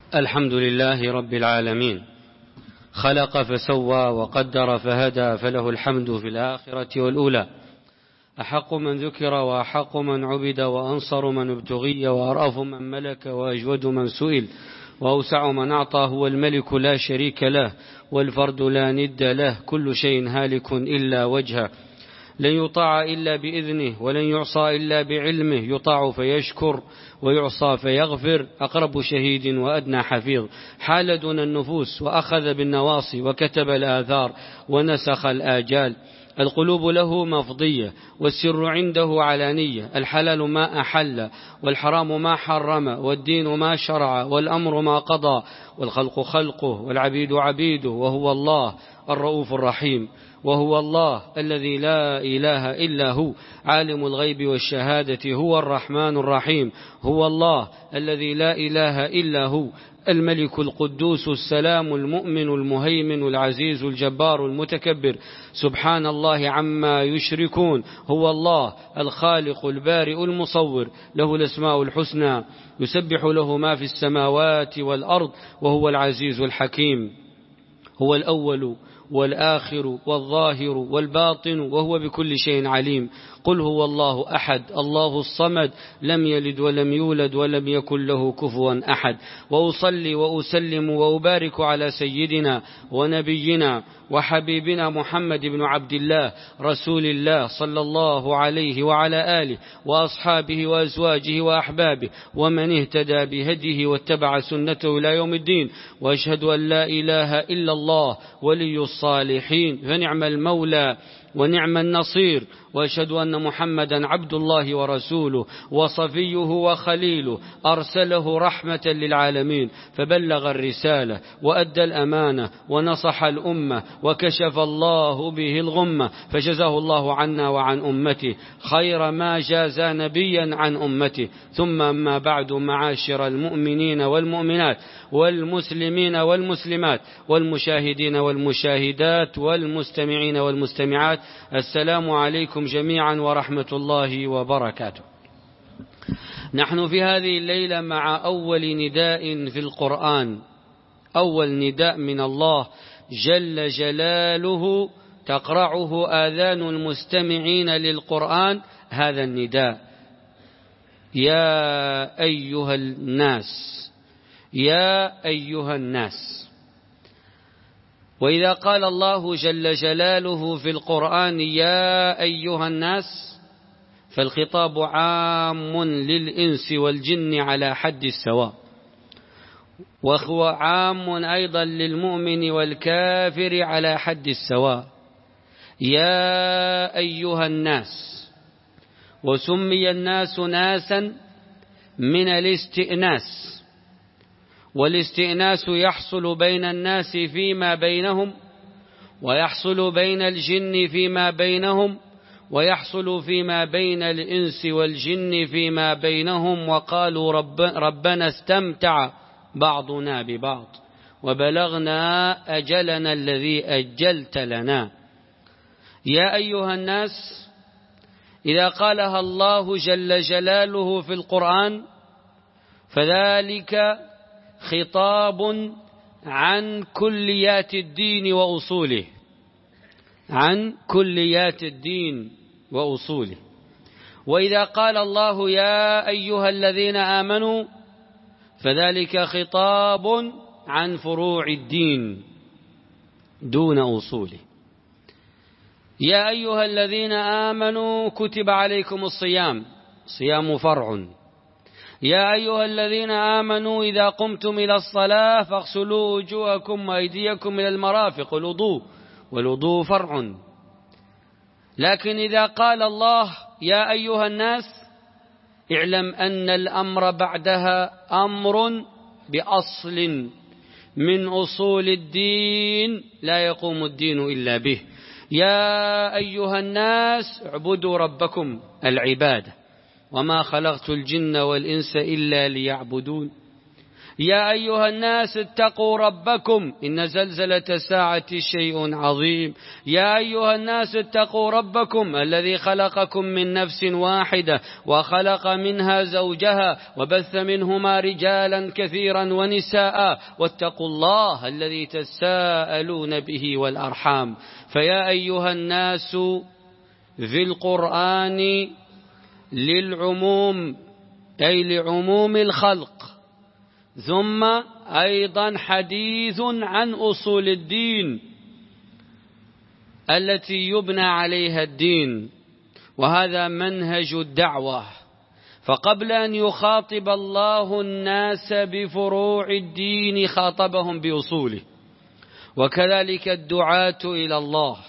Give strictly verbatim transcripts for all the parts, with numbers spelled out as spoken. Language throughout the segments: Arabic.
الحمد لله رب العالمين، خلق فسوى وقدر فهدى، فله الحمد في الآخرة والأولى. أحق من ذكر وأحق من عبد وأنصر من ابتغي وأرأف من ملك وأجود من سئل وأوسع من أعطى. هو الملك لا شريك له والفرد لا ند له، كل شيء هالك إلا وجهه، لن يطاع إلا بإذنه ولن يعصى إلا بعلمه، يطاع فيشكر ويعصى فيغفر، أقرب شهيد وأدنى حفيظ، حال دون النفوس وأخذ بالنواصي وكتب الآثار ونسخ الآجال. القلوب له مفضية والسر عنده علانية، الحلال ما أحل والحرام ما حرم والدين ما شرع والأمر ما قضى، والخلق خلقه والعبيد عبيده، وهو الله الرؤوف الرحيم، وهو الله الذي لا إله إلا هو عالم الغيب والشهادة، هو الرحمن الرحيم، هو الله الذي لا إله إلا هو الملك القدوس السلام المؤمن المهيمن العزيز الجبار المتكبر، سبحان الله عما يشركون. هو الله الخالق البارئ المصور، له الأسماء الحسنى، يسبح له ما في السماوات والأرض، وهو العزيز الحكيم. هو الأول والآخر والظاهر والباطن، وهو بكل شيء عليم. قل هو الله أحد الله الصمد، لم يلد ولم يولد ولم يكن له كفوا أحد. وأصلي وأسلم وأبارك على سيدنا ونبينا وحبيبنا محمد بن عبد الله رسول الله صلى الله عليه وعلى آله وأصحابه وأزواجه وأحبابه ومن اهتدى بهديه واتبع سنته إلى يوم الدين. وأشهد أن لا إله إلا الله ولي الصالحين، فنعم المولى ونعم النصير. وأشهد أن محمدا عبد الله ورسوله وصفيه وخليله، أرسله رحمة للعالمين، فبلغ الرسالة وأدى الأمانة ونصح الأمة وكشف الله به الغمة، فجزاه الله عنا وعن أمته خير ما جازى نبيا عن أمته. ثم أما بعد، معاشر المؤمنين والمؤمنات والمسلمين والمسلمات والمشاهدين والمشاهدات والمستمعين والمستمعات، السلام عليكم جميعا ورحمة الله وبركاته. نحن في هذه الليلة مع أول نداء في القرآن، أول نداء من الله جل جلاله تقرعه آذان المستمعين للقرآن، هذا النداء: يا أيها الناس، يا أيها الناس. وإذا قال الله جل جلاله في القرآن يا أيها الناس، فالخطاب عام للإنس والجن على حد السواء، وهو عام أيضا للمؤمن والكافر على حد السواء. يا أيها الناس، وسمي الناس ناسا من الاستئناس، والاستئناس يحصل بين الناس فيما بينهم، ويحصل بين الجن فيما بينهم، ويحصل فيما بين الإنس والجن فيما بينهم. وقالوا رب ربنا استمتع بعضنا ببعض وبلغنا أجلنا الذي أجلت لنا. يا أيها الناس إذا قالها الله جل جلاله في القرآن، فذلك خطاب عن كليات الدين وأصوله، عن كليات الدين وأصوله. وإذا قال الله يا أيها الذين آمنوا، فذلك خطاب عن فروع الدين دون أصوله. يا أيها الذين آمنوا كتب عليكم الصيام، صيام فرع. يا أيها الذين آمنوا إذا قمتم إلى الصلاة فاغسلوا وجوهكم وأيديكم إلى المرافق، الوضوء، والوضوء فرع. لكن إذا قال الله يا أيها الناس، اعلم أن الأمر بعدها أمر بأصل من أصول الدين لا يقوم الدين إلا به. يا أيها الناس اعبدوا ربكم، العبادة، وما خلقت الجن والإنس إلا ليعبدون. يا أيها الناس اتقوا ربكم إن زلزلة الساعة شيء عظيم. يا أيها الناس اتقوا ربكم الذي خلقكم من نفس واحدة وخلق منها زوجها وبث منهما رجالا كثيرا ونساء واتقوا الله الذي تساءلون به والأرحام. فيا أيها الناس في القرآن للعموم أي لعموم الخلق، ثم أيضا حديث عن أصول الدين التي يبنى عليها الدين، وهذا منهج الدعوة. فقبل أن يخاطب الله الناس بفروع الدين خاطبهم بأصوله، وكذلك الدعاة إلى الله،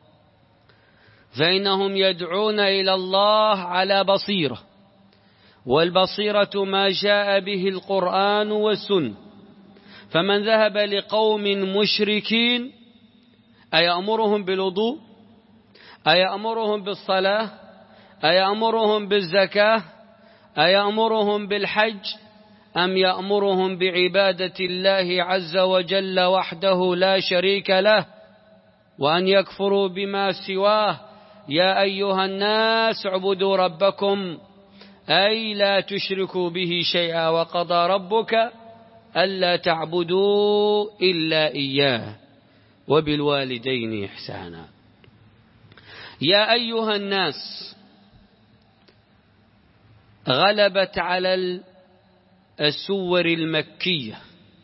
فإنهم يدعون إلى الله على بصيرة، والبصيرة ما جاء به القرآن والسنة. فمن ذهب لقوم مشركين أيأمرهم بالوضوء؟ أيأمرهم بالصلاة؟ أيأمرهم بالزكاة؟ أيأمرهم بالحج؟ أم يأمرهم بعبادة الله عز وجل وحده لا شريك له، وأن يكفروا بما سواه؟ يا أيها الناس اعبدوا ربكم أي لا تشركوا به شيئا، وقضى ربك ألا تعبدوا إلا إياه وبالوالدين إحسانا. يا أيها الناس غلبت على السور المكية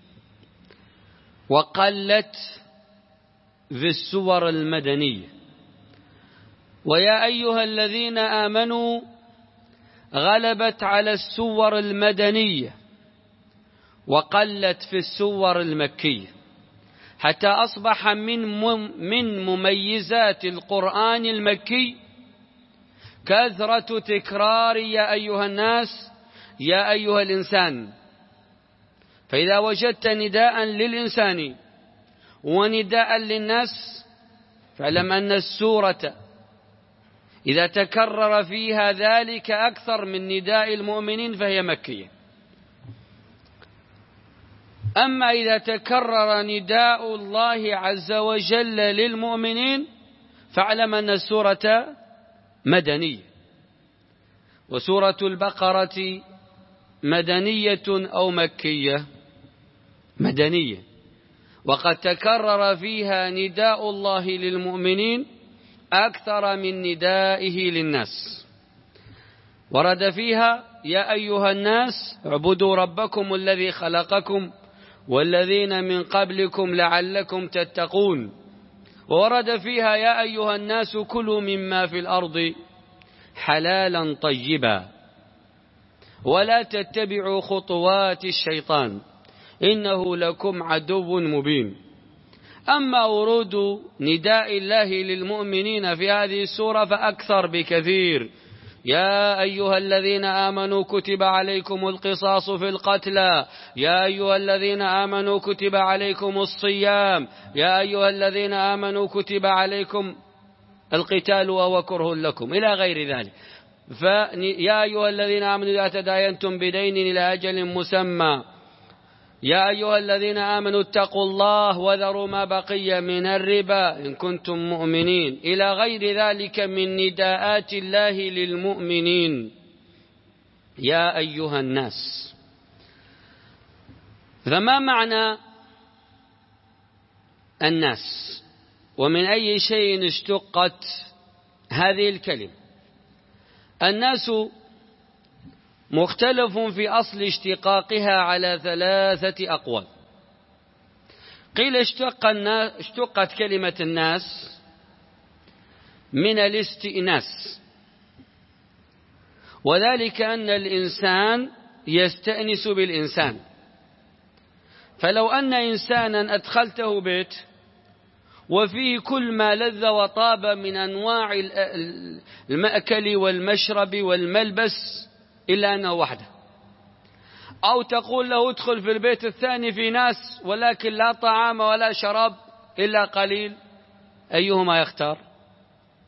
وقلت في السور المدنية. ويا أيها الذين آمنوا غلبت على السور المدنية وقلت في السور المكية، حتى أصبح من من مميزات القرآن المكي كثرة تكرار يا أيها الناس يا أيها الإنسان. فإذا وجدت نداء للإنسان ونداء للناس فاعلم أن السورة إذا تكرر فيها ذلك أكثر من نداء المؤمنين فهي مكية. أما إذا تكرر نداء الله عز وجل للمؤمنين فاعلم أن السورة مدنية. وسورة البقرة مدنية أو مكية؟ مدنية، وقد تكرر فيها نداء الله للمؤمنين أكثر من ندائه للناس. ورد فيها يا أيها الناس اعبدوا ربكم الذي خلقكم والذين من قبلكم لعلكم تتقون. وورد فيها يا أيها الناس كلوا مما في الأرض حلالا طيبا ولا تتبعوا خطوات الشيطان إنه لكم عدو مبين. أما ورود نداء الله للمؤمنين في هذه السورة فأكثر بكثير. يا أيها الذين آمنوا كتب عليكم القصاص في القتلى، يا أيها الذين آمنوا كتب عليكم الصيام، يا أيها الذين آمنوا كتب عليكم القتال وهو كره لكم، إلى غير ذلك. فيا أيها الذين آمنوا إذا تداينتم بدين إلى أجل مسمى، يا أيها الذين آمنوا اتقوا الله وذروا ما بقي من الربا إن كنتم مؤمنين، إلى غير ذلك من نداءات الله للمؤمنين. يا أيها الناس. فما معنى الناس؟ ومن أي شيء اشتقت هذه الكلمة؟ الناس مختلف في أصل اشتقاقها على ثلاثة أقوال. قيل اشتق الناس اشتقت كلمة الناس من الاستئناس، وذلك أن الإنسان يستأنس بالإنسان. فلو أن إنسانا أدخلته بيت وفيه كل ما لذ وطاب من أنواع المأكل والمشرب والملبس إلا أنه وحده، أو تقول له ادخل في البيت الثاني في ناس ولكن لا طعام ولا شراب إلا قليل، أيهما يختار؟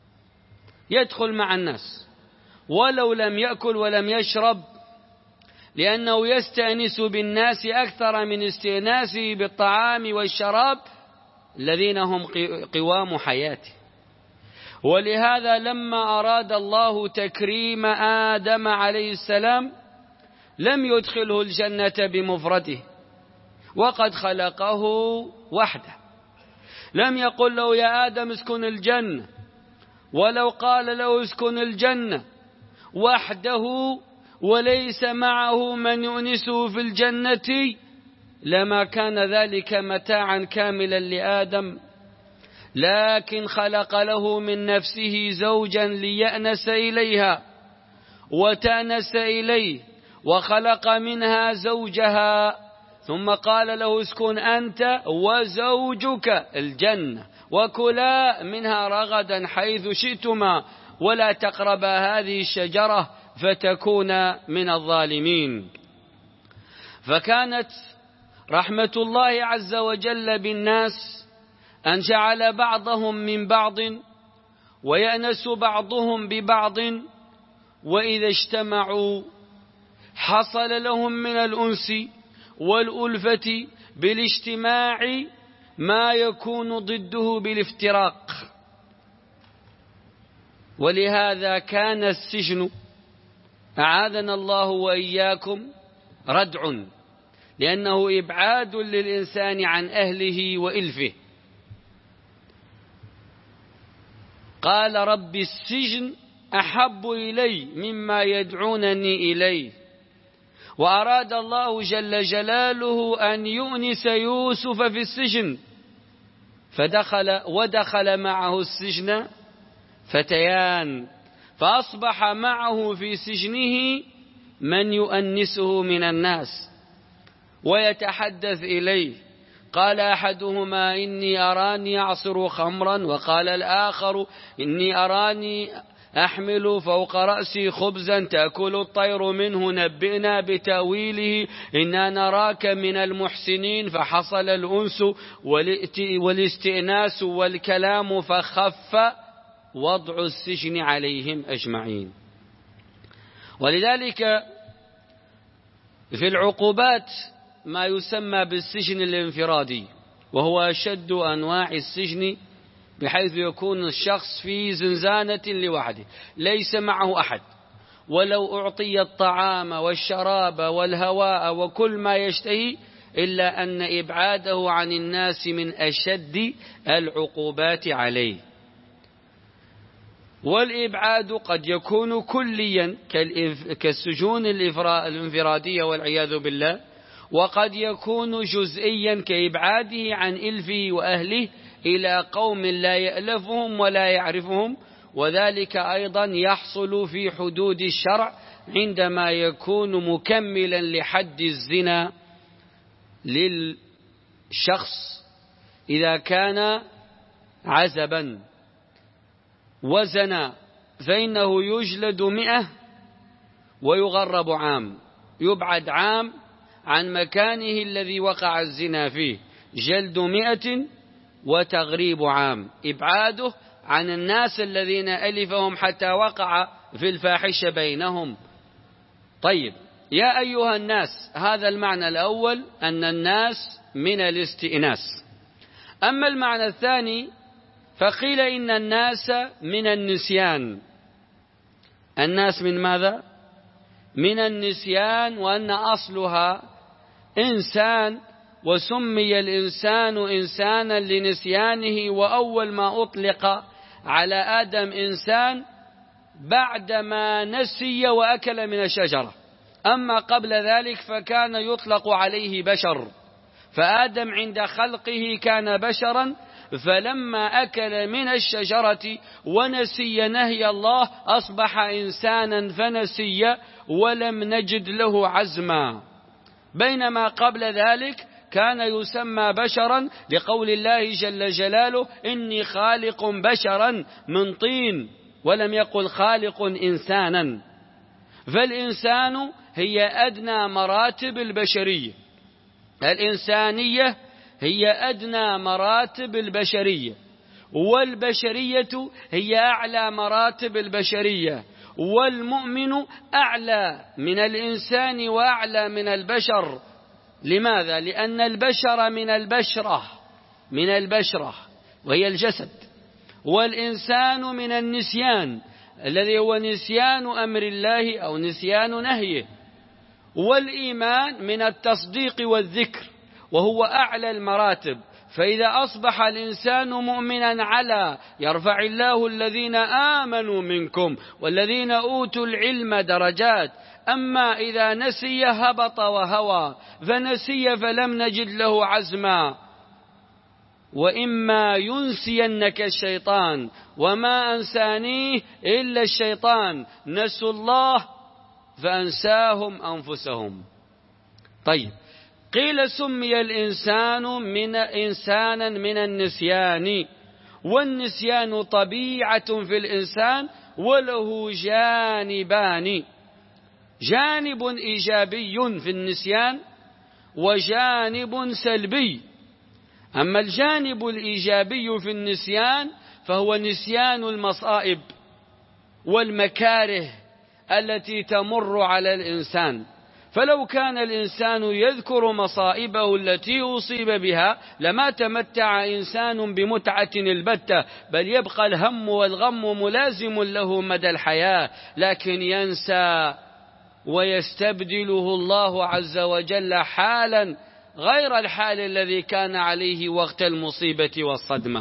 يدخل مع الناس ولو لم يأكل ولم يشرب، لأنه يستأنس بالناس أكثر من استئناسه بالطعام والشراب الذين هم قوام حياته. ولهذا لما أراد الله تكريم آدم عليه السلام لم يدخله الجنة بمفرده، وقد خلقه وحده. لم يقل له يا آدم اسكن الجنة، ولو قال له اسكن الجنة وحده وليس معه من يؤنسه في الجنة لما كان ذلك متاعا كاملا لآدم، لكن خلق له من نفسه زوجا ليأنس إليها وتأنس إليه، وخلق منها زوجها، ثم قال له اسكن أنت وزوجك الجنة وكلا منها رغدا حيث شئتما ولا تقربا هذه الشجرة فتكون من الظالمين. فكانت رحمة الله عز وجل بالناس أن جعل بعضهم من بعض ويأنس بعضهم ببعض، وإذا اجتمعوا حصل لهم من الأنس والألفة بالاجتماع ما يكون ضده بالافتراق. ولهذا كان السجن أعاذنا الله وإياكم ردع، لأنه إبعاد للإنسان عن أهله وإلفه. قال رب السجن أحب إلي مما يدعونني إليه. وأراد الله جل جلاله أن يؤنس يوسف في السجن، فدخل ودخل معه السجن فتيان، فأصبح معه في سجنه من يؤنسه من الناس ويتحدث إليه. قال أحدهما إني أراني أعصر خمرا، وقال الآخر إني أراني أحمل فوق رأسي خبزا تأكل الطير منه نبئنا بتأويله إنا نراك من المحسنين. فحصل الأنس والاستئناس والكلام فخف وضع السجن عليهم أجمعين. ولذلك في العقوبات ما يسمى بالسجن الانفرادي، وهو أشد أنواع السجن، بحيث يكون الشخص في زنزانة لوحده ليس معه أحد، ولو أعطي الطعام والشراب والهواء وكل ما يشتهي، إلا أن إبعاده عن الناس من أشد العقوبات عليه. والإبعاد قد يكون كليا كالسجون الانفرادية والعياذ بالله، وقد يكون جزئيا كإبعاده عن إلفه وأهله إلى قوم لا يألفهم ولا يعرفهم، وذلك أيضا يحصل في حدود الشرع عندما يكون مكملا لحد الزنا للشخص إذا كان عزبا وزنا، فإنه يجلد مئة ويغرب عام، يبعد عام عن مكانه الذي وقع الزنا فيه، جلد مئة وتغريب عام، إبعاده عن الناس الذين ألفهم حتى وقع في الفاحشة بينهم. طيب يا أيها الناس، هذا المعنى الأول أن الناس من الاستئناس. أما المعنى الثاني فقيل إن الناس من النسيان. الناس من ماذا؟ من النسيان، وأن أصلها إنسان، وسمي الإنسان إنسانا لنسيانه، وأول ما أطلق على آدم إنسان بعدما نسي وأكل من الشجرة، أما قبل ذلك فكان يطلق عليه بشر. فآدم عند خلقه كان بشرا، فلما أكل من الشجرة ونسي نهي الله أصبح إنسانا فنسي ولم نجد له عزما، بينما قبل ذلك كان يسمى بشرا لقول الله جل جلاله إني خالق بشرا من طين، ولم يقل خالق إنسانا. فالإنسان هي أدنى مراتب البشرية، الإنسانية هي أدنى مراتب البشرية، والبشرية هي أعلى مراتب البشرية، والمؤمن أعلى من الإنسان وأعلى من البشر. لماذا؟ لأن البشر من البشرة من البشرة وهي الجسد، والإنسان من النسيان الذي هو نسيان أمر الله أو نسيان نهيه، والإيمان من التصديق والذكر وهو أعلى المراتب. فإذا أصبح الإنسان مؤمنا على يرفع الله الذين آمنوا منكم والذين أوتوا العلم درجات. أما إذا نسي هبط وهوى، فنسي فلم نجد له عزما. وإما ينسينك الشيطان وما أنسانيه إلا الشيطان، نسوا الله فأنساهم أنفسهم. طيب، قيل سمي الإنسان من إنسانا من النسيان، والنسيان طبيعة في الإنسان وله جانبان: جانب إيجابي في النسيان وجانب سلبي. أما الجانب الإيجابي في النسيان فهو نسيان المصائب والمكاره التي تمر على الإنسان. فلو كان الإنسان يذكر مصائبه التي أصيب بها لما تمتع إنسان بمتعة البتة، بل يبقى الهم والغم ملازم له مدى الحياة، لكن ينسى ويستبدله الله عز وجل حالا غير الحال الذي كان عليه وقت المصيبة والصدمة.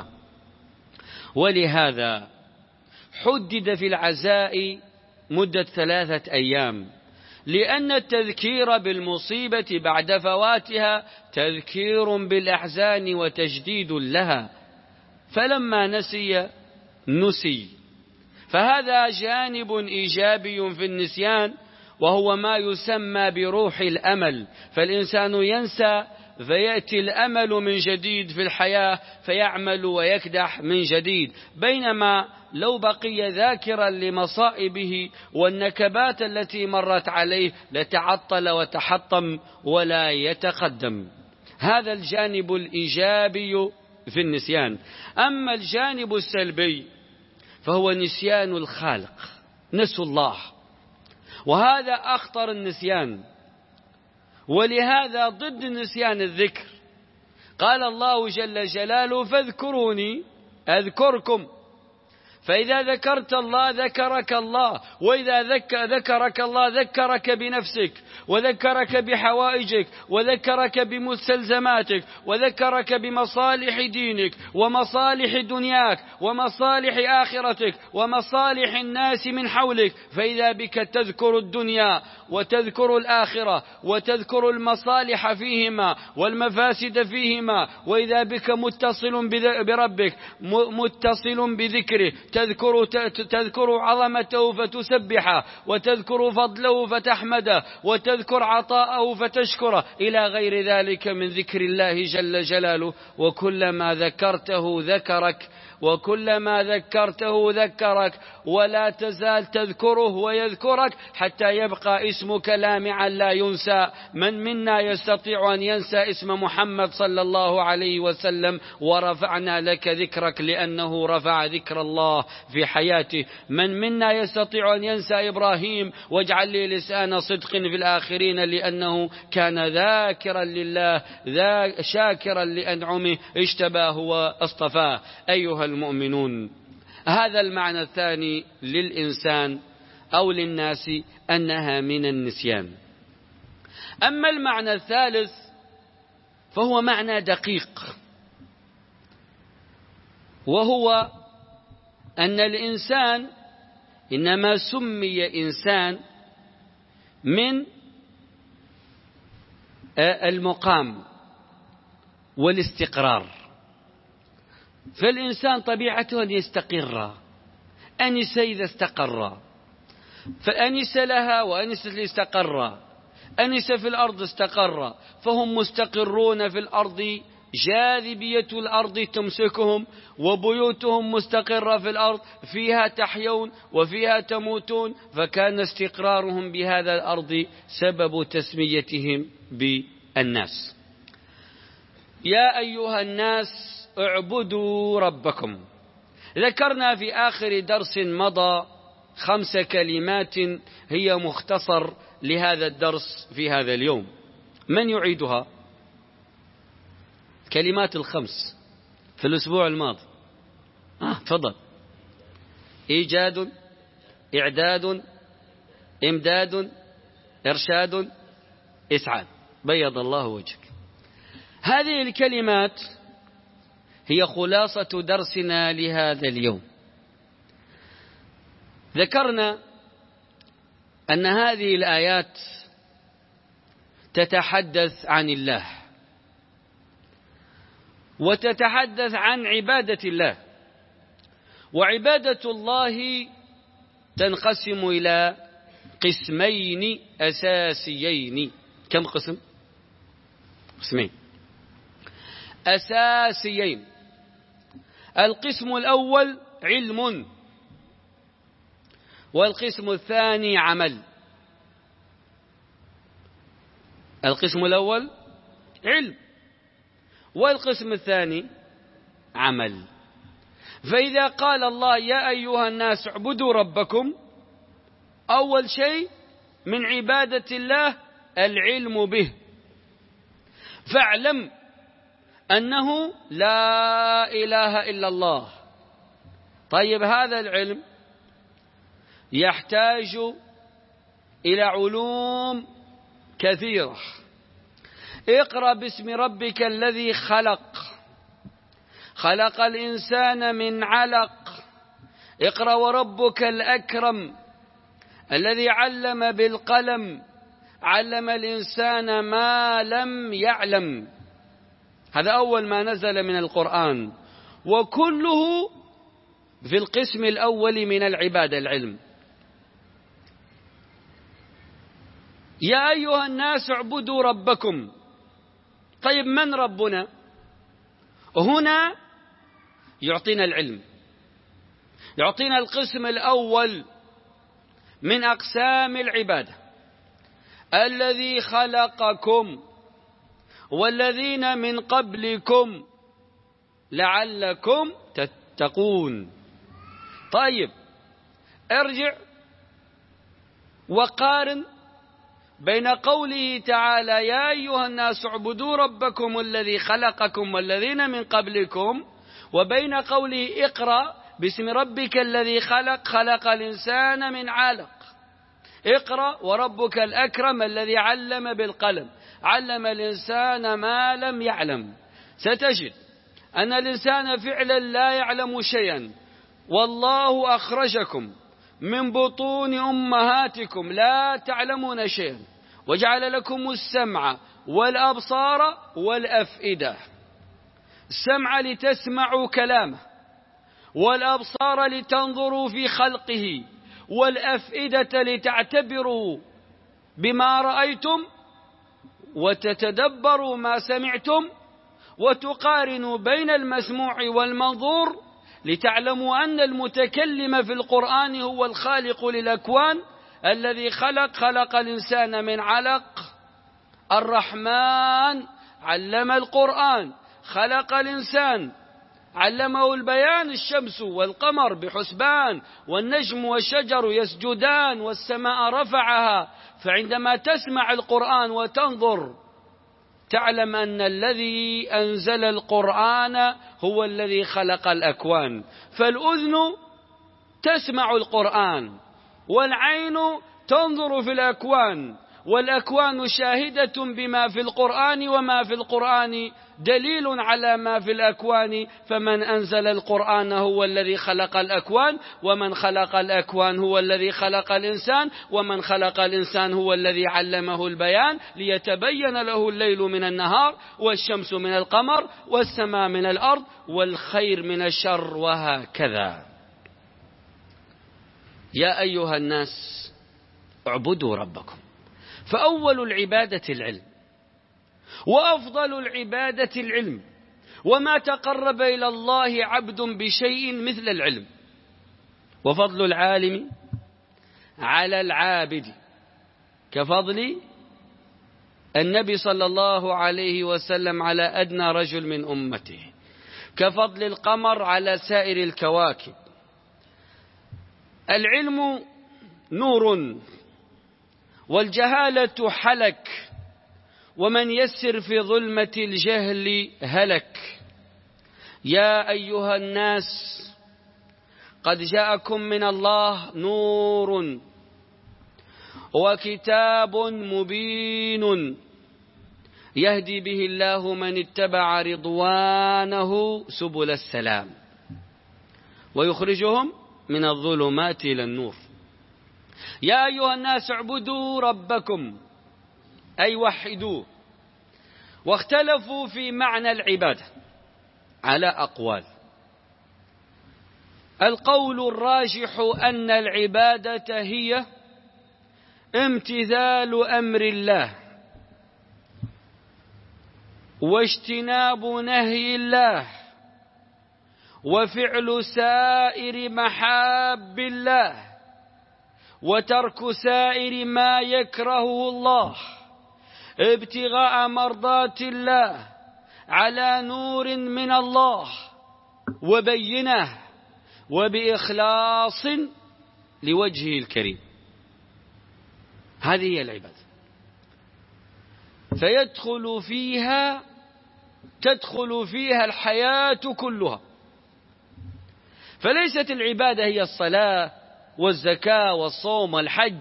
ولهذا حدد في العزاء مدة ثلاثة أيام، لأن التذكير بالمصيبة بعد فواتها تذكير بالأحزان وتجديد لها، فلما نسي نسي. فهذا جانب إيجابي في النسيان، وهو ما يسمى بروح الأمل. فالإنسان ينسى فيأتي الأمل من جديد في الحياة فيعمل ويكدح من جديد، بينما لو بقي ذاكرا لمصائبه والنكبات التي مرت عليه لتعطل وتحطم ولا يتقدم. هذا الجانب الإيجابي في النسيان. أما الجانب السلبي فهو نسيان الخالق، نسوا الله، وهذا أخطر النسيان، ولهذا ضد نسيان الذكر. قال الله جل جلاله: فاذكروني أذكركم. فإذا ذكرت الله ذكرك الله، وإذا ذكرك الله ذكرك بنفسك، وذكرك بحوائجك، وذكرك بمستلزماتك، وذكرك بمصالح دينك ومصالح دنياك ومصالح آخرتك ومصالح الناس من حولك. فإذا بك تذكر الدنيا وتذكر الآخرة وتذكر المصالح فيهما والمفاسد فيهما، وإذا بك متصل بربك متصل بذكره، تذكر تذكر عظمته فتسبحه، وتذكر فضله فتحمده، وتذكر عطاءه فتشكره، إلى غير ذلك من ذكر الله جل جلاله. وكلما ذكرته ذكرك، وكلما ذكرته ذكرك، ولا تزال تذكره ويذكرك حتى يبقى اسمك لامعا لا ينسى. من منا يستطيع أن ينسى اسم محمد صلى الله عليه وسلم؟ ورفعنا لك ذكرك، لأنه رفع ذكر الله في حياته. من منا يستطيع أن ينسى إبراهيم؟ واجعل لي لسان صدق في الآخرين، لأنه كان ذاكرا لله ذا شاكرا لأنعمه اجتباه واصطفاه. أيها المؤمنون، هذا المعنى الثاني للإنسان أو للناس، أنها من النسيان. أما المعنى الثالث فهو معنى دقيق، وهو أن الإنسان إنما سمي إنسان من المقام والاستقرار. فالإنسان طبيعته أن يستقر، أنس إذا استقر، فأنس لها وأنس استقر، أنس في الأرض استقر، فهم مستقرون في الأرض، جاذبية الأرض تمسكهم، وبيوتهم مستقرة في الأرض، فيها تحيون وفيها تموتون. فكان استقرارهم بهذا الأرض سبب تسميتهم بالناس. يا أيها الناس اعبدوا ربكم. ذكرنا في آخر درس مضى خمس كلمات هي مختصر لهذا الدرس في هذا اليوم. من يعيدها؟ كلمات الخمس في الأسبوع الماضي. آه تفضل. إيجاد، إعداد، إمداد، إرشاد، إسعاد. بيض الله وجهك. هذه الكلمات هي خلاصة درسنا لهذا اليوم. ذكرنا أن هذه الآيات تتحدث عن الله وتتحدث عن عبادة الله، وعبادة الله تنقسم إلى قسمين أساسيين. كم قسم؟ قسمين أساسيين. القسم الأول علم، والقسم الثاني عمل. القسم الأول علم، والقسم الثاني عمل. فإذا قال الله يا أيها الناس اعبدوا ربكم، أول شيء من عبادة الله العلم به، فاعلم أنه لا إله إلا الله. طيب هذا العلم يحتاج إلى علوم كثيرة. اقرأ باسم ربك الذي خلق، خلق الإنسان من علق. اقرأ وربك الأكرم الذي علم بالقلم، علم الإنسان ما لم يعلم. هذا أول ما نزل من القرآن، وكله في القسم الأول من العبادة العلم. يا أيها الناس اعبدوا ربكم. طيب من ربنا؟ هنا يعطينا العلم، يعطينا القسم الأول من أقسام العبادة، الذي خلقكم والذين من قبلكم لعلكم تتقون. طيب ارجع وقارن بين قوله تعالى يا أيها الناس اعبدوا ربكم الذي خلقكم والذين من قبلكم، وبين قوله اقرأ باسم ربك الذي خلق، خلق الإنسان من علق. اقرأ وربك الأكرم الذي علم بالقلم، علم الإنسان ما لم يعلم. ستجد أن الإنسان فعلا لا يعلم شيئا، والله أخرجكم من بطون أمهاتكم لا تعلمون شيئا، وجعل لكم السمع والأبصار والأفئدة. السمع لتسمعوا كلامه، والأبصار لتنظروا في خلقه، والأفئدة لتعتبروا بما رأيتم وتتدبروا ما سمعتم، وتقارنوا بين المسموع والمنظور لتعلموا أن المتكلم في القرآن هو الخالق للأكوان الذي خلق خلق الإنسان من علق. الرحمن علم القرآن، خلق الإنسان، علمه البيان. الشمس والقمر بحسبان، والنجم والشجر يسجدان، والسماء رفعها. فعندما تسمع القرآن وتنظر تعلم أن الذي أنزل القرآن هو الذي خلق الأكوان. فالأذن تسمع القرآن، والعين تنظر في الأكوان، والأكوان شاهدة بما في القرآن، وما في القرآن دليل على ما في الأكوان. فمن أنزل القرآن هو الذي خلق الأكوان، ومن خلق الأكوان هو الذي خلق الإنسان، ومن خلق الإنسان هو الذي علمه البيان ليتبين له الليل من النهار، والشمس من القمر، والسماء من الأرض، والخير من الشر، وهكذا. يا أيها الناس اعبدوا ربكم. فأول العبادة العلم، وأفضل العبادة العلم، وما تقرب إلى الله عبد بشيء مثل العلم. وفضل العالم على العابد كفضل النبي صلى الله عليه وسلم على أدنى رجل من أمته، كفضل القمر على سائر الكواكب، العلم نور والجهالة حلك، ومن يسر في ظلمة الجهل هلك. يا أيها الناس قد جاءكم من الله نور وكتاب مبين يهدي به الله من اتبع رضوانه سبل السلام ويخرجهم من الظلمات إلى النور. يا أيها الناس اعبدوا ربكم أي وحدوه. واختلفوا في معنى العبادة على أقوال. القول الراجح أن العبادة هي امتثال أمر الله واجتناب نهي الله وفعل سائر محاب الله وترك سائر ما يكرهه الله ابتغاء مرضات الله على نور من الله وبينه وبإخلاص لوجهه الكريم. هذه هي العبادة. فيدخل فيها تدخل فيها الحياة كلها. فليست العبادة هي الصلاة والزكاة والصوم والحج،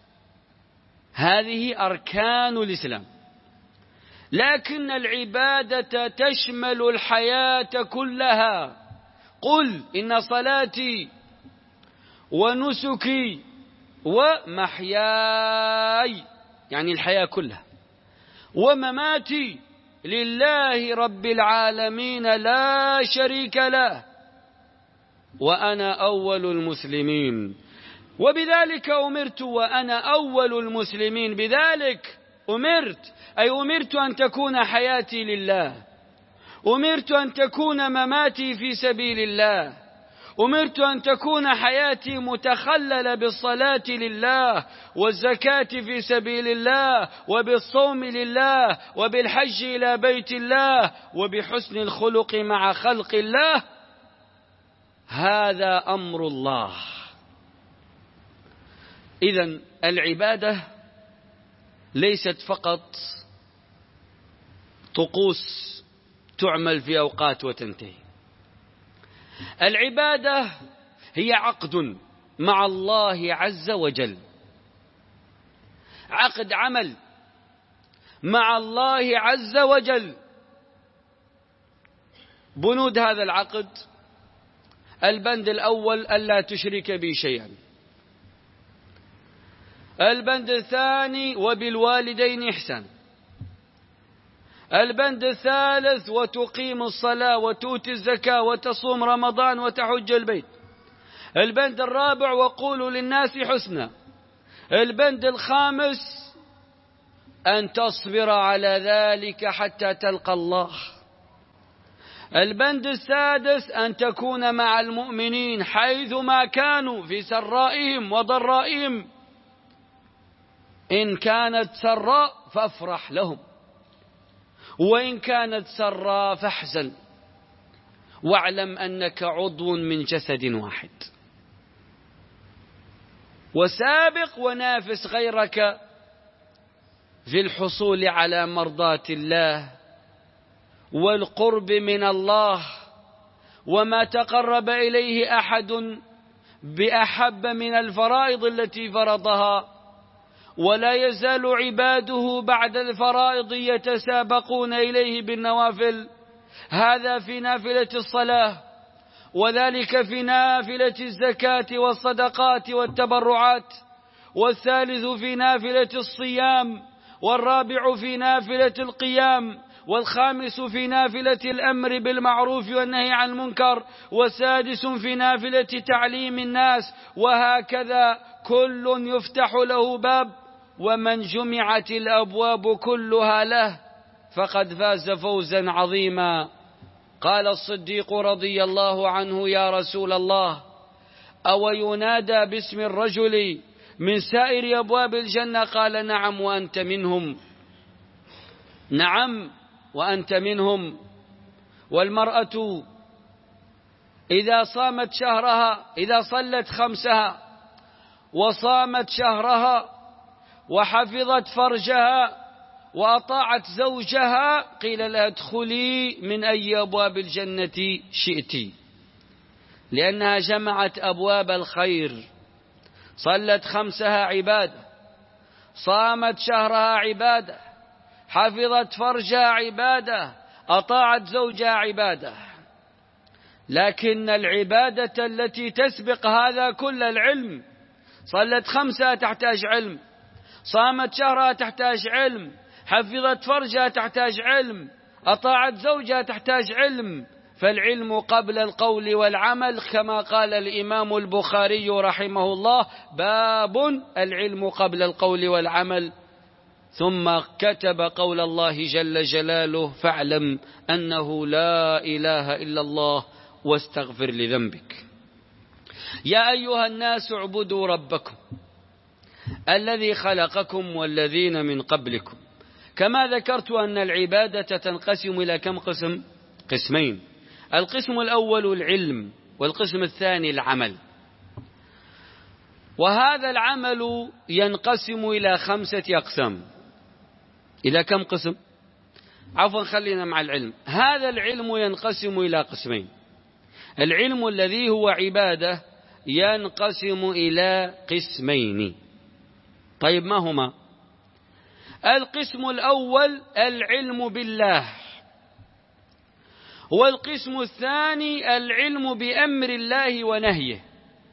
هذه أركان الإسلام، لكن العبادة تشمل الحياة كلها. قل إن صلاتي ونسكي ومحياي يعني الحياة كلها ومماتي لله رب العالمين لا شريك له وأنا أول المسلمين وبذلك أمرت وأنا أول المسلمين. بذلك أمرت أي أمرت أن تكون حياتي لله، أمرت أن تكون مماتي في سبيل الله، أمرت أن تكون حياتي متخللة بالصلاة لله والزكاة في سبيل الله وبالصوم لله وبالحج إلى بيت الله وبحسن الخلق مع خلق الله. هذا أمر الله. إذن العبادة ليست فقط طقوس تعمل في أوقات وتنتهي. العبادة هي عقد مع الله عز وجل، عقد عمل مع الله عز وجل. بنود هذا العقد: البند الأول ألا تشرك بي شيئا، البند الثاني وبالوالدين إحسان، البند الثالث وتقيم الصلاة وتؤتي الزكاة وتصوم رمضان وتحج البيت، البند الرابع وقولوا للناس حسنا، البند الخامس أن تصبر على ذلك حتى تلقى الله، البند السادس أن تكون مع المؤمنين حيثما كانوا في سرائهم وضرائهم، إن كانت سراء فافرح لهم وإن كانت سراء فاحزن واعلم أنك عضو من جسد واحد. وسابق ونافس غيرك في الحصول على مرضاة الله والقرب من الله، وما تقرب إليه أحد بأحب من الفرائض التي فرضها، ولا يزال عباده بعد الفرائض يتسابقون إليه بالنوافل. هذا في نافلة الصلاة، وذلك في نافلة الزكاة والصدقات والتبرعات، والثالث في نافلة الصيام، والرابع في نافلة القيام، والخامس في نافلة الأمر بالمعروف والنهي عن المنكر، والسادس في نافلة تعليم الناس، وهكذا كل يفتح له باب، ومن جمعت الأبواب كلها له فقد فاز فوزا عظيما. قال الصديق رضي الله عنه: يا رسول الله، أو ينادى باسم الرجل من سائر أبواب الجنة؟ قال: نعم وأنت منهم. نعم وأنت منهم. والمرأة إذا صامت شهرها، إذا صلت خمسها وصامت شهرها وحفظت فرجها وأطاعت زوجها قيل لها ادخلي من أي أبواب الجنة شئت، لأنها جمعت أبواب الخير. صلت خمسها عبادة، صامت شهرها عبادة، حفظت فرجها عبادة، أطاعت زوجها عبادة. لكن العبادة التي تسبق هذا كل العلم، صلت خمسها تحتاج علم، صامت شهرها تحتاج علم، حفظت فرجها تحتاج علم، أطاعت زوجها تحتاج علم. فالعلم قبل القول والعمل، كما قال الإمام البخاري رحمه الله: باب العلم قبل القول والعمل. ثم كتب قول الله جل جلاله: فاعلم أنه لا إله إلا الله واستغفر لذنبك. يا أيها الناس اعبدوا ربكم الذي خلقكم والذين من قبلكم. كما ذكرت أن العبادة تنقسم إلى كم قسم؟ قسمين. القسم الأول العلم، والقسم الثاني العمل. وهذا العمل ينقسم إلى خمسة أقسام. إلى كم قسم؟ عفوا خلينا مع العلم. هذا العلم ينقسم إلى قسمين. العلم الذي هو عبادة ينقسم إلى قسمين. طيب ما هما؟ القسم الأول العلم بالله، والقسم الثاني العلم بأمر الله ونهيه.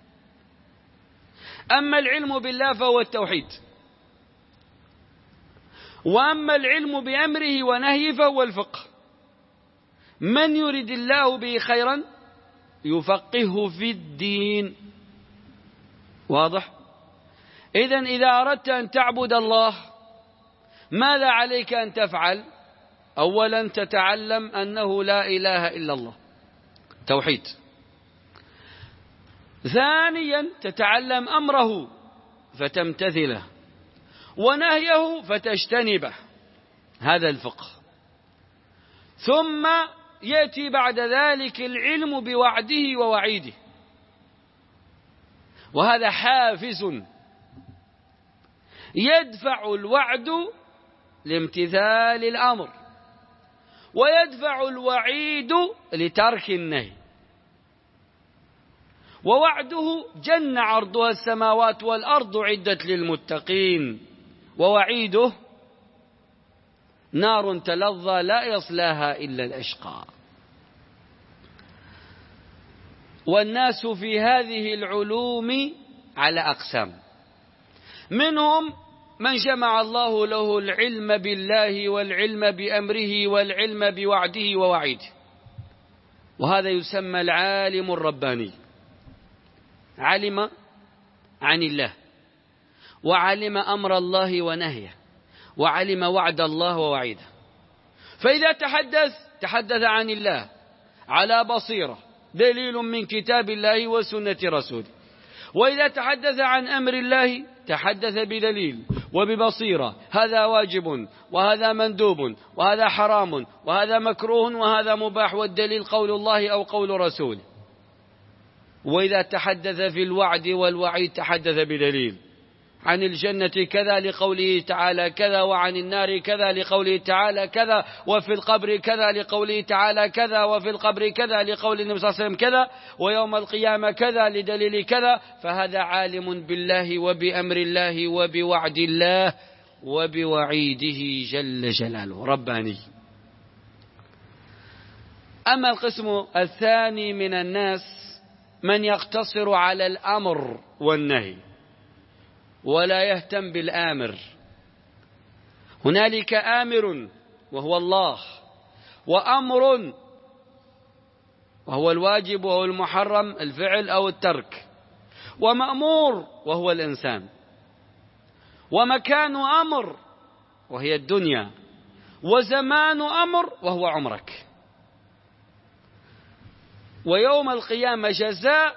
أما العلم بالله فهو التوحيد، وأما العلم بأمره ونهيه فهو الفقه. من يرد الله به خيرا يفقهه في الدين. واضح؟ إذن إذا أردت أن تعبد الله ماذا عليك أن تفعل؟ أولا تتعلم أنه لا إله إلا الله، توحيد. ثانيا تتعلم أمره فتمتثله، ونهيه فتجتنبه، هذا الفقه. ثم يأتي بعد ذلك العلم بوعده ووعيده، وهذا حافز يدفع الوعد لامتثال الأمر، ويدفع الوعيد لترك النهي. ووعده جنة عرضها السماوات والأرض عدت للمتقين، ووعيده نار تلظى لا يصلاها إلا الأشقى. والناس في هذه العلوم على أقسام، منهم من جمع الله له العلم بالله والعلم بأمره والعلم بوعده ووعيده، وهذا يسمى العالم الرباني. علم عن الله، وعلم أمر الله ونهيه، وعلم وعد الله ووعيده. فإذا تحدث تحدث عن الله على بصيرة، دليل من كتاب الله وسنة رسوله. وإذا تحدث عن أمر الله تحدث بدليل وببصيرة، هذا واجب وهذا مندوب وهذا حرام وهذا مكروه وهذا مباح، والدليل قول الله أو قول رسوله. وإذا تحدث في الوعد والوعيد تحدث بدليل، عن الجنة كذا لقوله تعالى كذا، وعن النار كذا لقوله تعالى كذا، وفي القبر كذا لقوله تعالى كذا، وفي القبر كذا لقول النبي صلى الله عليه وسلم كذا، ويوم القيامة كذا لدليل كذا. فهذا عالم بالله وبأمر الله وبوعد الله وبوعيده جل جلاله، رباني. أما القسم الثاني من الناس من يقتصر على الأمر والنهي ولا يهتم بالآمر. هنالك آمر وهو الله، وأمر وهو الواجب وهو المحرم الفعل أو الترك، ومأمور وهو الإنسان، ومكان أمر وهي الدنيا، وزمان أمر وهو عمرك. ويوم القيامة جزاء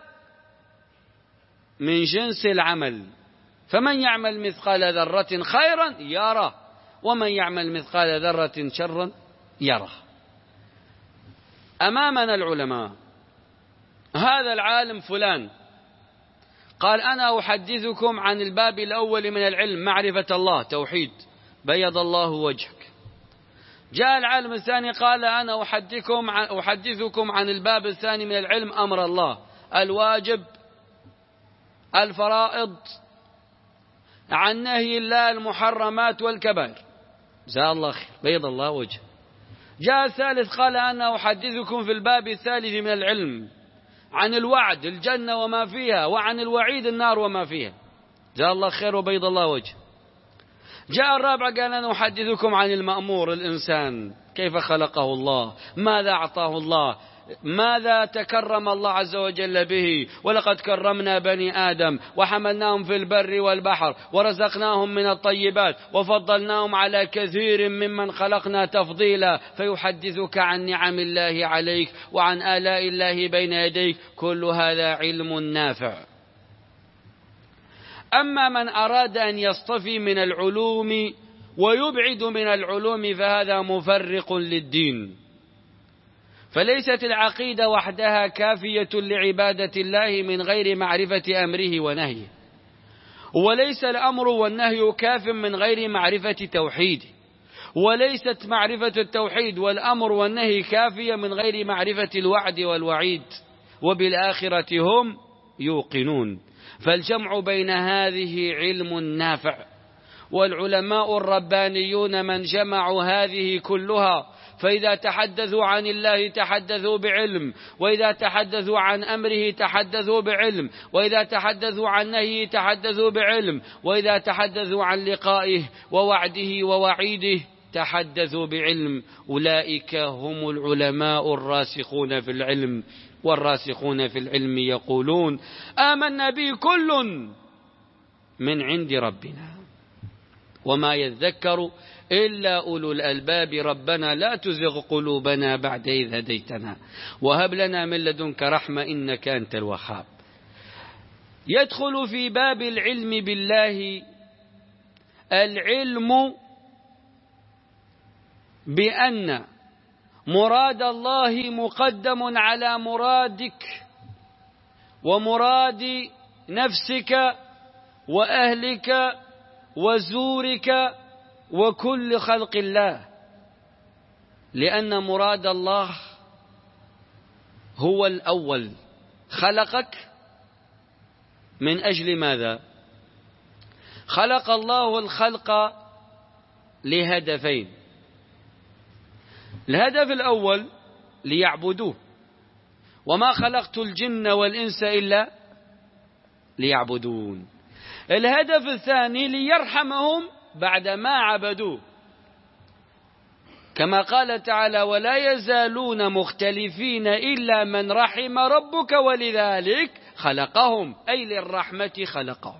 من جنس العمل، فمن يعمل مثقال ذرة خيرا يره، ومن يعمل مثقال ذرة شرا يره. أمامنا العلماء، هذا العالم فلان قال أنا أحدثكم عن الباب الأول من العلم معرفة الله توحيد بيض الله وجهك. جاء العالم الثاني قال أنا أحدثكم عن, أحدثكم عن الباب الثاني من العلم أمر الله الواجب الفرائض عن نهي الله المحرمات والكبائر جزاه الله خير بيض الله وجهه. جاء الثالث قال أنا أحدثكم في الباب الثالث من العلم عن الوعد الجنة وما فيها وعن الوعيد النار وما فيها جزاه الله خير وبيض الله وجهه. جاء الرابع قال أنا أحدثكم عن المأمور الإنسان كيف خلقه الله ماذا أعطاه الله ماذا تكرم الله عز وجل به ولقد كرمنا بني آدم وحملناهم في البر والبحر ورزقناهم من الطيبات وفضلناهم على كثير ممن خلقنا تفضيلا فيحدثك عن نعم الله عليك وعن آلاء الله بين يديك كل هذا علم نافع. أما من أراد أن يصطفي من العلوم ويبعد من العلوم فهذا مفرق للدين. فليست العقيدة وحدها كافية لعبادة الله من غير معرفة أمره ونهيه وليس الأمر والنهي كاف من غير معرفة توحيده وليست معرفة التوحيد والأمر والنهي كافية من غير معرفة الوعد والوعيد وبالآخرة هم يوقنون. فالجمع بين هذه علم نافع والعلماء الربانيون من جمعوا هذه كلها فإذا تحدثوا عن الله تحدثوا بعلم وإذا تحدثوا عن أمره تحدثوا بعلم وإذا تحدثوا عن نهيه تحدثوا بعلم وإذا تحدثوا عن لقائه ووعده ووعيده تحدثوا بعلم. أولئك هم العلماء الراسخون في العلم والراسخون في العلم يقولون آمنا به كل من عند ربنا وما يذكر إلا أولو الألباب ربنا لا تزغ قلوبنا بعد إذ هديتنا وهب لنا من لدنك رحمة إنك أنت الوهاب. يدخل في باب العلم بالله العلم بأن مراد الله مقدم على مرادك ومراد نفسك وأهلك وزورك وكل خلق الله لأن مراد الله هو الأول خلقك من أجل ماذا؟ خلق الله الخلق لهدفين. الهدف الأول ليعبدوه وما خلقت الجن والإنس إلا ليعبدون. الهدف الثاني ليرحمهم بعدما عبدوه كما قال تعالى ولا يزالون مختلفين إلا من رحم ربك ولذلك خلقهم أي للرحمة خلقهم.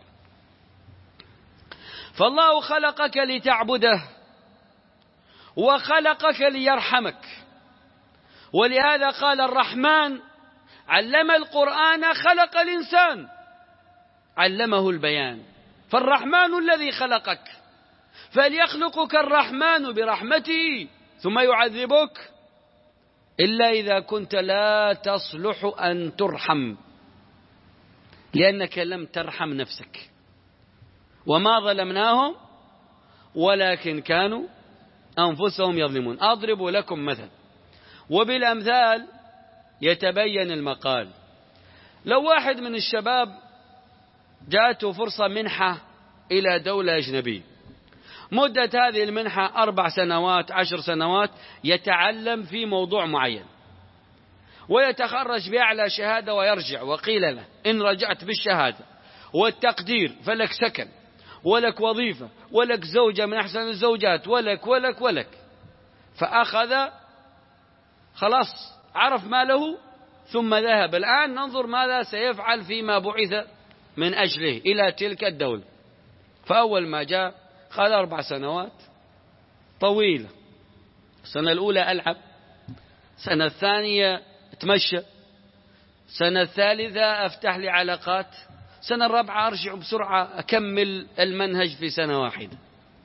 فالله خلقك لتعبده وخلقك ليرحمك ولهذا قال الرحمن علم القرآن خلق الإنسان علمه البيان. فالرحمن الذي خلقك فليخلقك الرحمن برحمته ثم يعذبك إلا إذا كنت لا تصلح أن ترحم لأنك لم ترحم نفسك. وما ظلمناهم ولكن كانوا أنفسهم يظلمون. أضرب لكم مثل وبالأمثال يتبين المقال. لو واحد من الشباب جاءته فرصة منحة إلى دولة أجنبية مدة هذه المنحة أربع سنوات عشر سنوات يتعلم في موضوع معين ويتخرج بأعلى شهادة ويرجع وقيل له إن رجعت بالشهادة والتقدير فلك سكن ولك وظيفة ولك زوجة من أحسن الزوجات ولك ولك ولك. فأخذ خلاص عرف ما له ثم ذهب. الآن ننظر ماذا سيفعل فيما بعث من أجله إلى تلك الدولة. فأول ما جاء قال أربع سنوات طويلة. السنة الأولى ألعب السنة الثانية أتمشى السنة الثالثة أفتح لي علاقات السنة الرابعة أرجع بسرعة أكمل المنهج في سنة واحدة.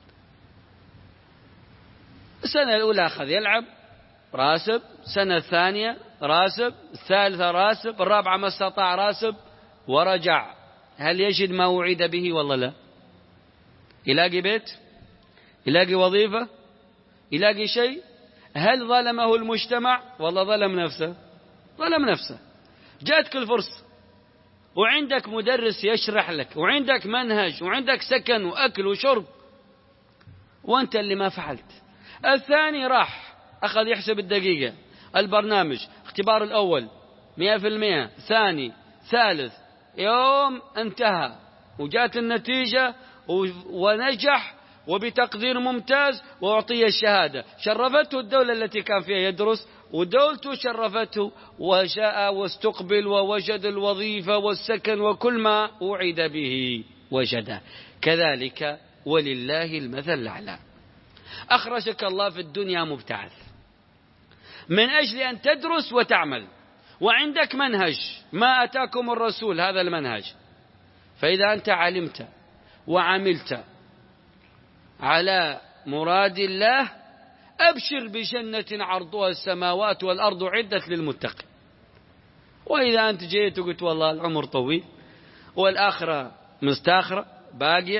السنة الأولى أخذ يلعب راسب السنة الثانية راسب الثالثة راسب الرابعة ما استطاع راسب ورجع هل يجد ما وعد به والله لا؟ يلاقي بيت، يلاقي وظيفة، يلاقي شيء. هل ظلمه المجتمع؟ والله ظلم نفسه، ظلم نفسه. جاتك الفرصة وعندك مدرس يشرح لك وعندك منهج وعندك سكن وأكل وشرب، وأنت اللي ما فعلت. الثاني راح أخذ يحسب الدقيقة، البرنامج، اختبار الأول مئة في المئة، ثاني، ثالث، يوم انتهى وجات النتيجة ونجح وبتقدير ممتاز وأعطي الشهادة. شرفته الدولة التي كان فيها يدرس، ودولته شرفته، وجاء واستقبل ووجد الوظيفة والسكن وكل ما وعد به وجده. كذلك ولله المثل الأعلى. أخرجك الله في الدنيا مبتعث من أجل أن تدرس وتعمل، وعندك منهج ما أتاكم الرسول هذا المنهج. فإذا أنت علمت وعملت على مراد الله أبشر بجنة عرضها السماوات والأرض عدة للمتقين. وإذا أنت جيت وقلت والله العمر طويل والآخرة مستاخرة باقية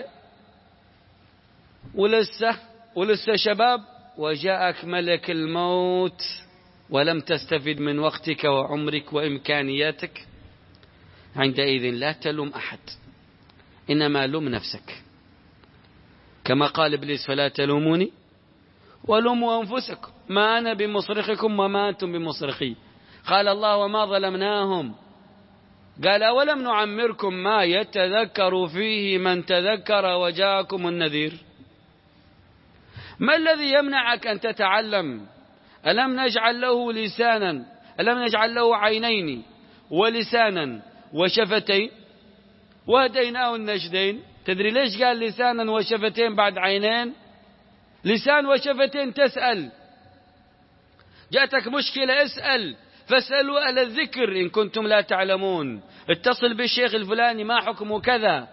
ولسه ولسه شباب، وجاءك ملك الموت ولم تستفد من وقتك وعمرك وإمكانياتك، عندئذ لا تلوم أحد، إنما لوم نفسك. كما قال إبليس فلا تلوموني ولوموا أنفسكم ما أنا بمصرخكم وما أنتم بمصرخي. قال الله وما ظلمناهم، قال أولم نعمركم ما يتذكر فيه من تذكر وجاءكم النذير. ما الذي يمنعك أن تتعلم؟ ألم نجعل له لسانا، ألم نجعل له عينين ولسانا وشفتين وهديناه النجدين. تدري ليش قال لسانا وشفتين بعد عينين؟ لسان وشفتين تسأل، جاتك مشكلة اسأل، فاسألوا أهل الذكر إن كنتم لا تعلمون. اتصل بالشيخ الفلاني ما حكمه كذا.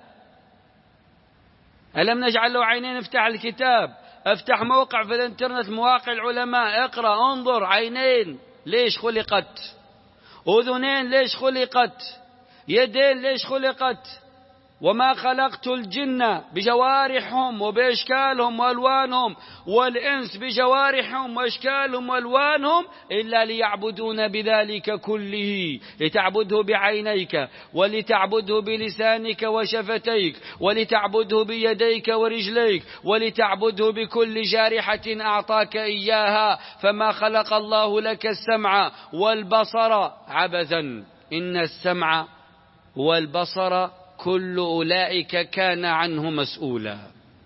ألم نجعل له عينين؟ افتح الكتاب، افتح موقع في الانترنت مواقع العلماء، اقرأ انظر. عينين ليش خلقت؟ أذنين ليش خلقت؟ يدين ليش خلقت؟ وما خلقت الجن بجوارحهم وبأشكالهم وألوانهم والإنس بجوارحهم وأشكالهم وألوانهم إلا ليعبدون بذلك كله، لتعبده بعينيك ولتعبده بلسانك وشفتيك ولتعبده بيديك ورجليك ولتعبده بكل جارحة أعطاك إياها. فما خلق الله لك السمع والبصر عبثا، إن السمع والبصر كل أولئك كان عنه مسؤولا،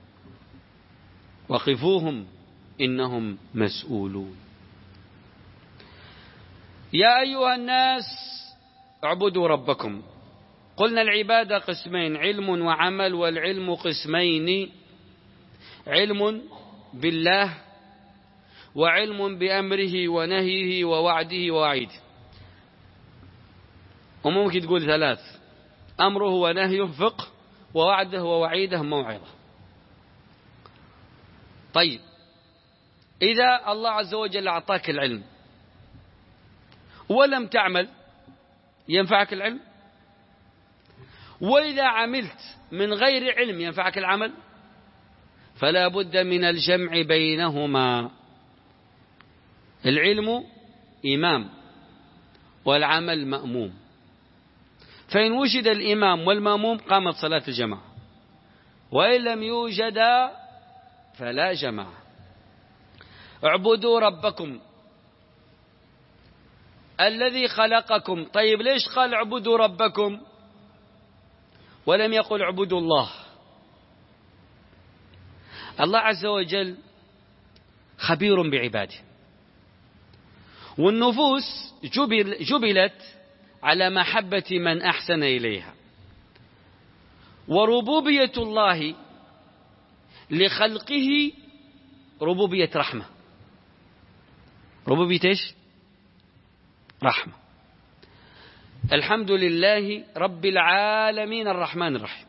وقفوهم إنهم مسؤولون. يا أيها الناس اعبدوا ربكم. قلنا العبادة قسمين، علم وعمل، والعلم قسمين، علم بالله وعلم بأمره ونهيه ووعده ووعيده. وممكن تقول ثلاث: أمره ونهيه فقه، ووعده ووعيده موعظة. طيب، إذا الله عز وجل أعطاك العلم ولم تعمل ينفعك العلم؟ وإذا عملت من غير علم ينفعك العمل؟ فلا بد من الجمع بينهما. العلم إمام والعمل مأموم، فإن وجد الإمام والمأموم قامت صلاة الجماعة، وإن لم يوجد فلا جماعة. اعبدوا ربكم الذي خلقكم. طيب ليش قال اعبدوا ربكم ولم يقل اعبدوا الله؟ الله عز وجل خبير بعباده، والنفوس جبل جبلت على محبة من أحسن إليها. وربوبية الله لخلقه ربوبية رحمة. ربوبية إيش؟ رحمة. الحمد لله رب العالمين الرحمن الرحيم.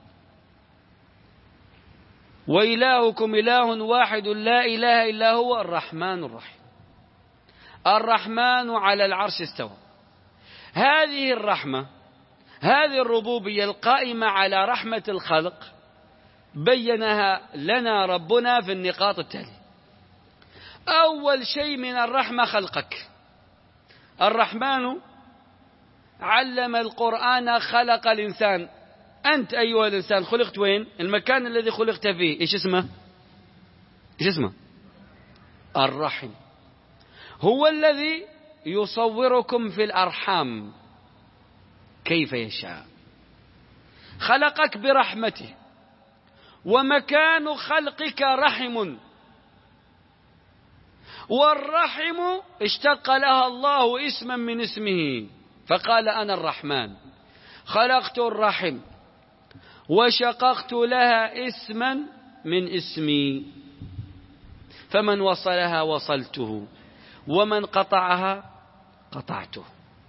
وإلهكم إله واحد لا إله إلا هو الرحمن الرحيم. الرحمن على العرش استوى. هذه الرحمة هذه الربوبية القائمة على رحمة الخلق بينها لنا ربنا في النقاط التالية. أول شيء من الرحمة خلقك. الرحمن علم القرآن خلق الإنسان. أنت أيها الإنسان خلقت وين؟ المكان الذي خلقت فيه إيش اسمه؟ إيش اسمه؟ الرحم. هو الذي يصوركم في الأرحام كيف يشاء. خلقك برحمته، ومكان خلقك رحم، والرحم اشتق لها الله اسما من اسمه فقال أنا الرحمن. خلقت الرحم وشققت لها اسما من اسمي، فمن وصلها وصلته ومن قطعها قطعته.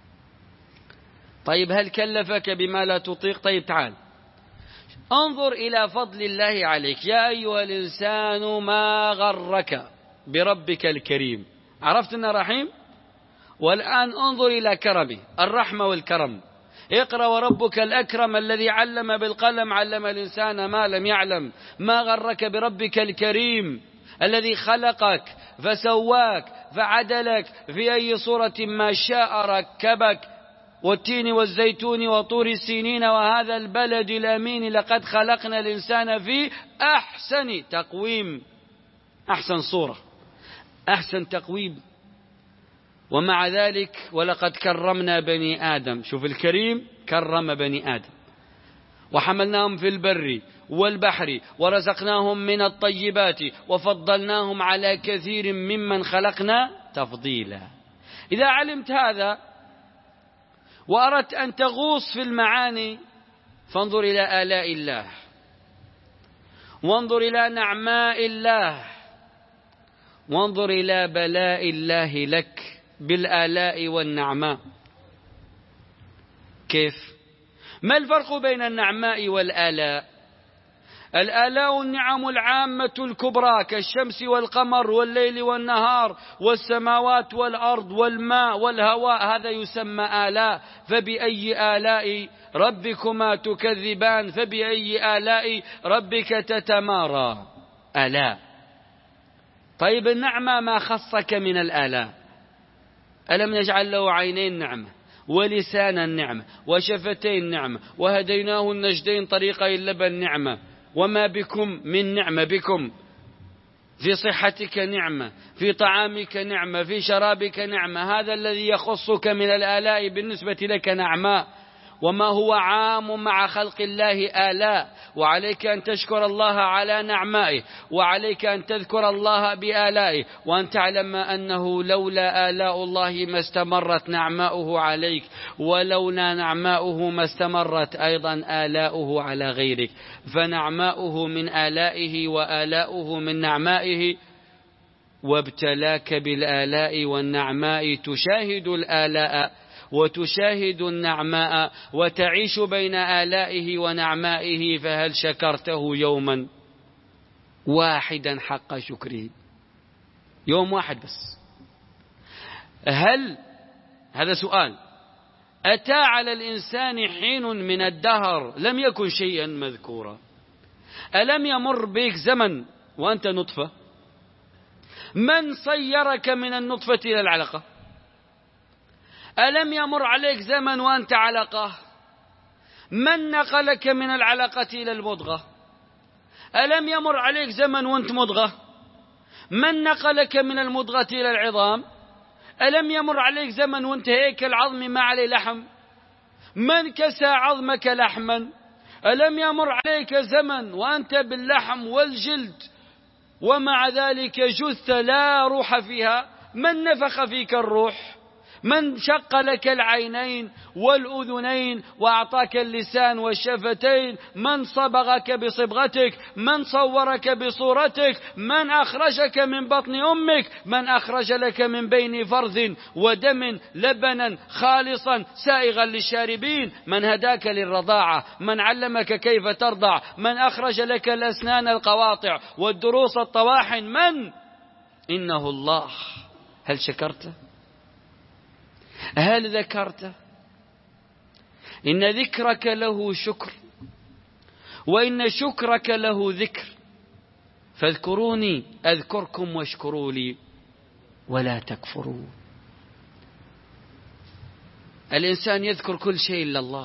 طيب هل كلفك بما لا تطيق؟ طيب تعال انظر إلى فضل الله عليك. يا أيها الإنسان ما غرك بربك الكريم. عرفت أنه رحيم؟ والآن انظر إلى كرمه، الرحمة والكرم. اقرأ وربك الأكرم الذي علم بالقلم علم الإنسان ما لم يعلم. ما غرك بربك الكريم الذي خلقك فسواك فعدلك في أي صورة ما شاء ركبك. والتين والزيتون وطور السينين وهذا البلد الأمين لقد خلقنا الإنسان في أحسن تقويم، أحسن صورة، أحسن تقويم. ومع ذلك ولقد كرمنا بني آدم. شوف الكريم كرم بني آدم، وحملناهم في البر والبحر ورزقناهم من الطيبات وفضلناهم على كثير ممن خلقنا تفضيلا. إذا علمت هذا وأردت أن تغوص في المعاني فانظر إلى آلاء الله، وانظر إلى نعماء الله، وانظر إلى بلاء الله لك بالآلاء والنعماء. كيف؟ ما الفرق بين النعماء والآلاء؟ الآلاء النعم العامة الكبرى كالشمس والقمر والليل والنهار والسماوات والأرض والماء والهواء، هذا يسمى آلاء. فبأي آلاء ربكما تكذبان؟ فبأي آلاء ربك تتمارى؟ آلاء. طيب النعمة ما خصك من الآلاء؟ ألم نجعل له عينين؟ نعمة. ولسانا؟ نعمة. وشفتين؟ نعمة. وهديناه النجدين طريقي اللبن؟ نعمة. وما بكم من نعمة بكم، في صحتك نعمة، في طعامك نعمة، في شرابك نعمة. هذا الذي يخصك من الآلاء بالنسبة لك نعماء. وما هو عام مع خلق الله آلاء. وعليك أن تشكر الله على نعمائه، وعليك أن تذكر الله بآلائه، وأن تعلم أنه لولا آلاء الله ما استمرت نعماؤه عليك، ولولا نعماؤه ما استمرت أيضا آلاؤه على غيرك. فنعماؤه من آلائه وآلاؤه من نعمائه. وابتلاك بالآلاء والنعماء تشاهد الآلاء وتشاهد النعماء وتعيش بين آلائه ونعمائه. فهل شكرته يوما واحدا حق شكره؟ يوم واحد بس. هل هذا سؤال أتى على الإنسان حين من الدهر لم يكن شيئا مذكورا؟ ألم يمر بك زمن وأنت نطفة؟ من صيرك من النطفة إلى العلقة؟ ألم يمر عليك زمن وأنت علقة؟ من نقلك من العلقة إلى المضغة؟ ألم يمر عليك زمن وأنت مضغة؟ من نقلك من المضغة إلى العظام؟ ألم يمر عليك زمن وأنت هيكل عظمي ما عليه لحم؟ من كسى عظمك لحما؟ ألم يمر عليك زمن وأنت باللحم والجلد ومع ذلك جثة لا روح فيها؟ من نفخ فيك الروح؟ من شق لك العينين والأذنين وأعطاك اللسان والشفتين؟ من صبغك بصبغتك؟ من صورك بصورتك؟ من أخرجك من بطن أمك؟ من أخرج لك من بين فرث ودم لبنا خالصا سائغا للشاربين؟ من هداك للرضاعة؟ من علمك كيف ترضع؟ من أخرج لك الأسنان القواطع والضروس الطواحن؟ من؟ إنه الله. هل شكرت؟ هل ذكرت؟ إن ذكرك له شكر، وإن شكرك له ذكر، فاذكروني أذكركم واشكروا لي ولا تكفرون. الإنسان يذكر كل شيء إلا الله.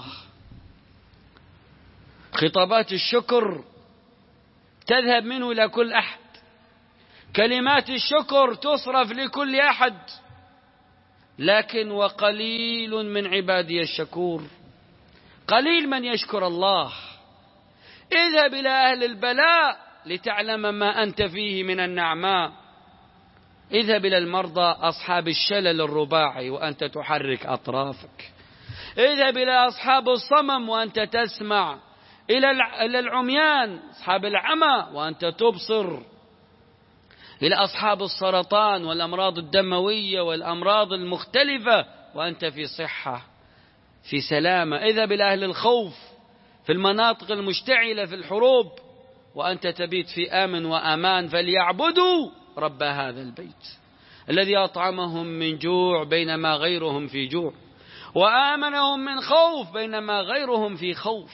خطابات الشكر تذهب منه إلى كل أحد، كلمات الشكر تصرف لكل أحد، لكن وقليل من عبادي الشكور. قليل من يشكر الله. اذهب إلى أهل البلاء لتعلم ما أنت فيه من النعماء. اذهب إلى المرضى أصحاب الشلل الرباعي وأنت تحرك أطرافك. اذهب إلى أصحاب الصمم وأنت تسمع، إلى العميان أصحاب العمى وأنت تبصر، إلى أصحاب السرطان والأمراض الدموية والأمراض المختلفة وأنت في صحة في سلامة. اذهب إلى أهل الخوف في المناطق المشتعلة في الحروب وأنت تبيت في آمن وأمان. فليعبدوا رب هذا البيت الذي أطعمهم من جوع بينما غيرهم في جوع، وآمنهم من خوف بينما غيرهم في خوف.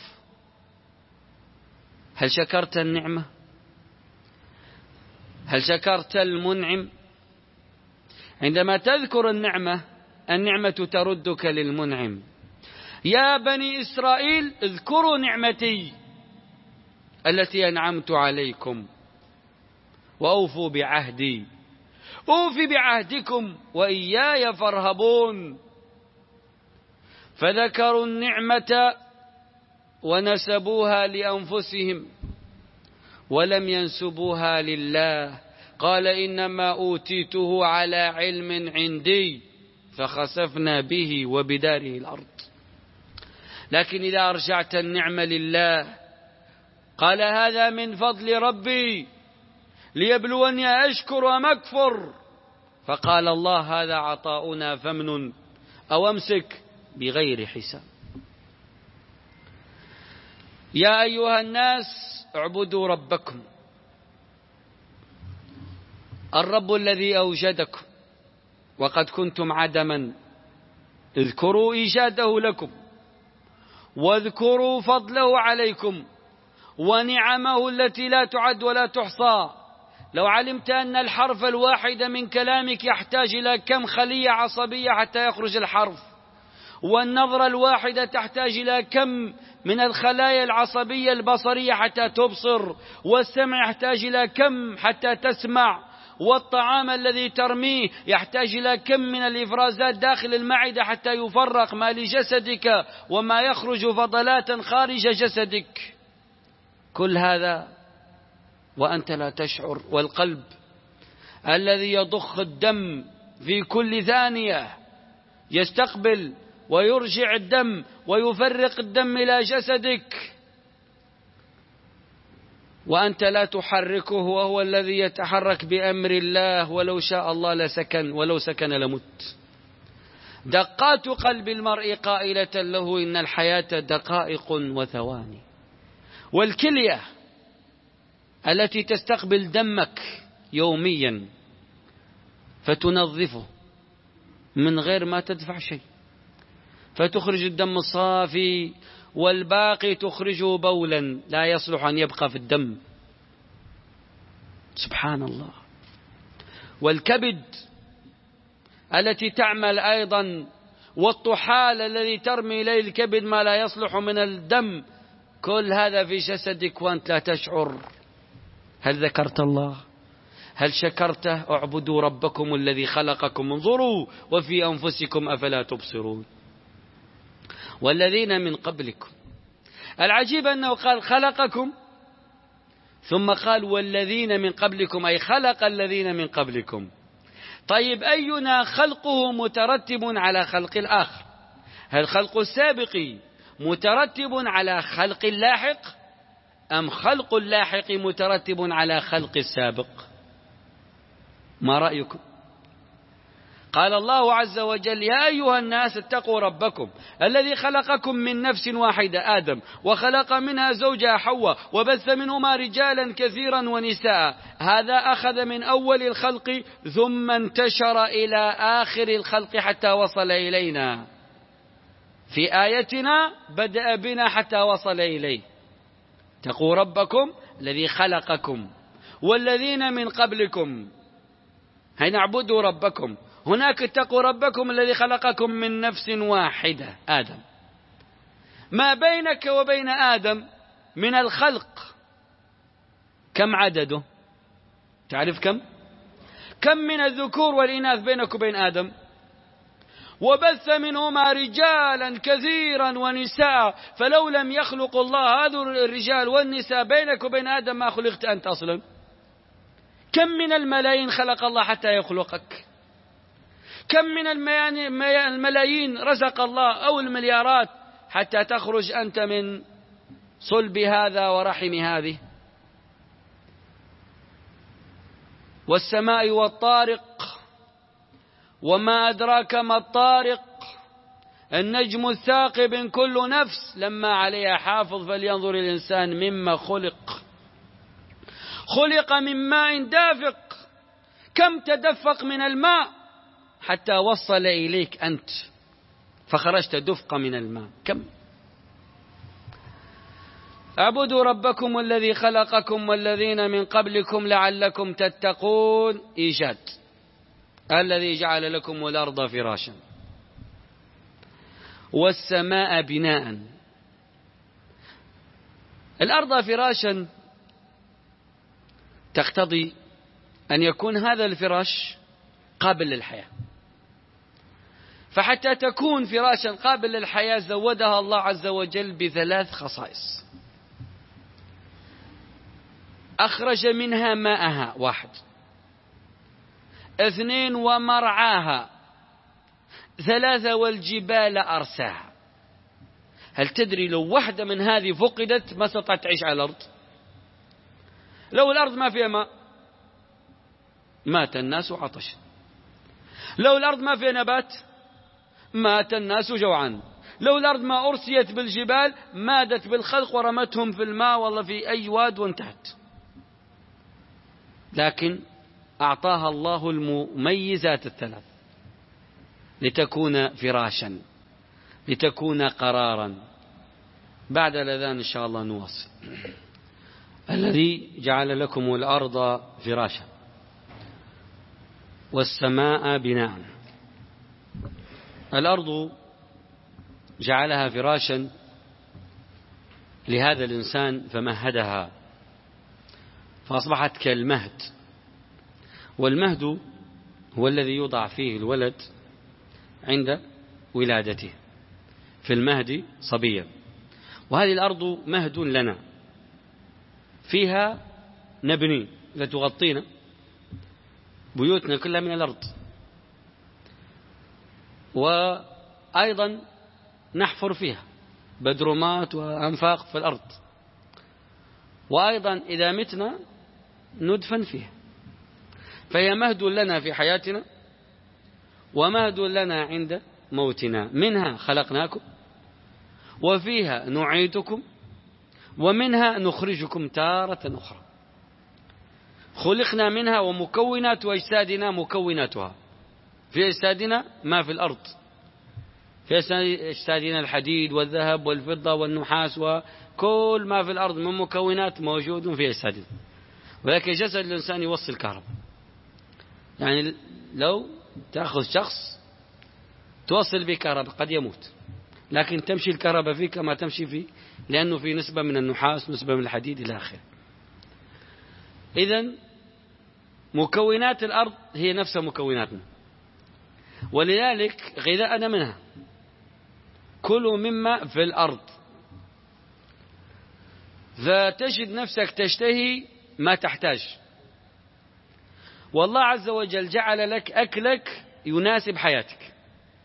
هل شكرت النعمة؟ هل شكرت المنعم؟ عندما تذكر النعمة، النعمة تردك للمنعم. يا بني إسرائيل اذكروا نعمتي التي أنعمت عليكم وأوفوا بعهدي أوفي بعهدكم وإياي فارهبون. فذكروا النعمة ونسبوها لأنفسهم ولم ينسبوها لله. قال إنما أوتيته على علم عندي فخسفنا به وبداره الأرض. لكن إذا أرجعت النعمة لله قال هذا من فضل ربي ليبلوني أشكر أم أكفر. فقال الله هذا عطاؤنا فامنن أو أمسك بغير حساب. يا أيها الناس اعبدوا ربكم، الرب الذي أوجدكم وقد كنتم عدما. اذكروا إيجاده لكم واذكروا فضله عليكم ونعمه التي لا تعد ولا تحصى. لو علمت أن الحرف الواحد من كلامك يحتاج إلى كم خلية عصبية حتى يخرج الحرف، والنظرة الواحدة تحتاج إلى كم من الخلايا العصبية البصرية حتى تبصر، والسمع يحتاج إلى كم حتى تسمع، والطعام الذي ترميه يحتاج إلى كم من الإفرازات داخل المعدة حتى يفرق ما لجسدك وما يخرج فضلات خارج جسدك. كل هذا وأنت لا تشعر. والقلب الذي يضخ الدم في كل ثانية يستقبل ويرجع الدم ويفرق الدم إلى جسدك وأنت لا تحركه، وهو الذي يتحرك بأمر الله، ولو شاء الله لسكن ولو سكن لمت. دقات قلب المرء قائلة له إن الحياة دقائق وثواني. والكلية التي تستقبل دمك يوميا فتنظفه من غير ما تدفع شيء، فتخرج الدم الصافي والباقي تخرجه بولا لا يصلح أن يبقى في الدم. سبحان الله. والكبد التي تعمل أيضا، والطحال الذي ترمي إليه الكبد ما لا يصلح من الدم. كل هذا في جسدك وأنت لا تشعر. هل ذكرت الله؟ هل شكرته؟ اعبدوا ربكم الذي خلقكم انظروا وفي أنفسكم أفلا تبصرون والذين من قبلكم. العجيب أنه قال خلقكم ثم قال والذين من قبلكم، أي خلق الذين من قبلكم. طيب أينا خلقه مترتب على خلق الآخر؟ هل خلق السابق مترتب على خلق اللاحق أم خلق اللاحق مترتب على خلق السابق؟ ما رأيكم؟ قال الله عز وجل يا أيها الناس اتقوا ربكم الذي خلقكم من نفس واحدة آدم وخلق منها زوجها حواء وبث منهما رجالا كثيرا ونساء. هذا أخذ من أول الخلق ثم انتشر إلى آخر الخلق حتى وصل إلينا. في آيتنا بدأ بنا حتى وصل إليه. اتقوا ربكم الذي خلقكم والذين من قبلكم، هي نعبدوا ربكم. هناك اتقوا ربكم الذي خلقكم من نفس واحدة آدم. ما بينك وبين آدم من الخلق كم عدده؟ تعرف كم؟ كم من الذكور والإناث بينك وبين آدم؟ وبث منهما رجالا كثيرا ونساء، فلو لم يخلق الله هذا الرجال والنساء بينك وبين آدم ما خلقت أنت أصلا. كم من الملايين خلق الله حتى يخلقك؟ كم من الملايين رزق الله أو المليارات حتى تخرج أنت من صلب هذا ورحم هذه؟ والسماء والطارق وما أدراك ما الطارق، النجم الثاقب إن كل نفس لما عليها حافظ فلينظر الإنسان مما خلق. خلق من ماء دافق، كم تدفق من الماء حتى وصل إليك أنت فخرجت دفق من الماء. كم؟ اعبدوا ربكم الذي خلقكم والذين من قبلكم لعلكم تتقون. إيجاد الذي جعل لكم الأرض فراشا والسماء بناء. الأرض فراشا تقتضي أن يكون هذا الفراش قابل للحياة، فحتى تكون فراشا قابل للحياة زودها الله عز وجل بثلاث خصائص. أخرج منها ماءها واحد، اثنين ومرعاها، ثلاثة والجبال أرساها. هل تدري لو واحدة من هذه فقدت ما استطعت تعيش على الأرض؟ لو الأرض ما فيها ماء مات الناس عطشا، لو الأرض ما فيها نبات مات الناس جوعا، لو الأرض ما أرسيت بالجبال مادت بالخلق ورمتهم في الماء والله في أي واد وانتهت. لكن أعطاها الله المميزات الثلاث لتكون فراشا، لتكون قرارا. بعد الأذان إن شاء الله نواصل. الذي جعل لكم الأرض فراشا والسماء بناء. الأرض جعلها فراشا لهذا الإنسان فمهدها فأصبحت كالمهد، والمهد هو الذي يوضع فيه الولد عند ولادته، في المهد صبيا. وهذه الأرض مهد لنا، فيها نبني لتغطينا بيوتنا كلها من الأرض، وأيضا نحفر فيها بدرومات وأنفاق في الأرض، وأيضا إذا متنا ندفن فيها. فهي مهد لنا في حياتنا ومهد لنا عند موتنا. منها خلقناكم وفيها نعيدكم ومنها نخرجكم تارة أخرى. خلقنا منها ومكونات أجسادنا مكوناتها. في أجسادنا ما في الأرض، في أجسادنا الحديد والذهب والفضة والنحاس وكل ما في الأرض من مكونات موجود في أجسادنا. ولكن جسد الإنسان يوصل كهرباء، يعني لو تأخذ شخص توصل به كهرباء قد يموت، لكن تمشي الكهرباء فيه كما تمشي فيه، لأنه في نسبة من النحاس نسبة من الحديد إلى آخره. إذن مكونات الأرض هي نفس مكوناتنا، ولذلك غذاءنا منها. كلوا مما في الأرض، فتجد نفسك تشتهي ما تحتاج، والله عز وجل جعل لك أكلك يناسب حياتك.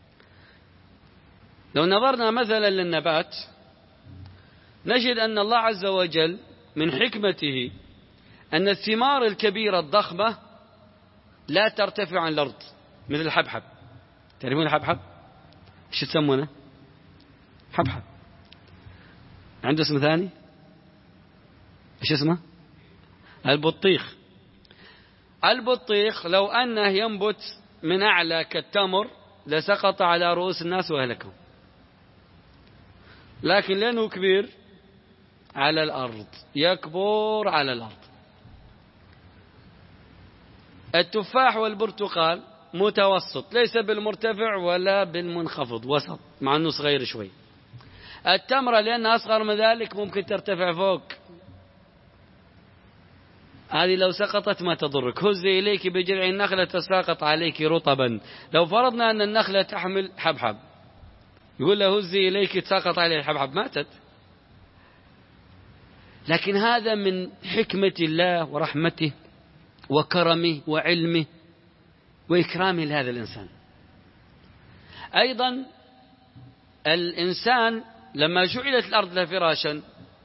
لو نظرنا مثلا للنبات نجد أن الله عز وجل من حكمته أن الثمار الكبيرة الضخمة لا ترتفع عن الأرض، مثل الحبحب. تعرفون الحبحب؟ ايش تسمونه؟ حبحب. عنده اسم ثاني؟ ايش اسمه؟ البطيخ. البطيخ لو أنه ينبت من أعلى كالتمر لسقط على رؤوس الناس وأهلكهم. لكن لأنه كبير على الأرض يكبر على الأرض. التفاح والبرتقال متوسط، ليس بالمرتفع ولا بالمنخفض، وسط، مع أنه صغير شوي. التمرة لأنها أصغر من ذلك ممكن ترتفع فوق، هذه لو سقطت ما تضرك. هزي إليك بجذع النخلة تساقط عليك رطبا. لو فرضنا أن النخلة تحمل حبحب، يقول له هزي إليك تساقط عليه الحبحب، ماتت. لكن هذا من حكمة الله ورحمته وكرمه وعلمه وإكرامه لهذا الإنسان. أيضا الإنسان لما جعلت الأرض له فراشا،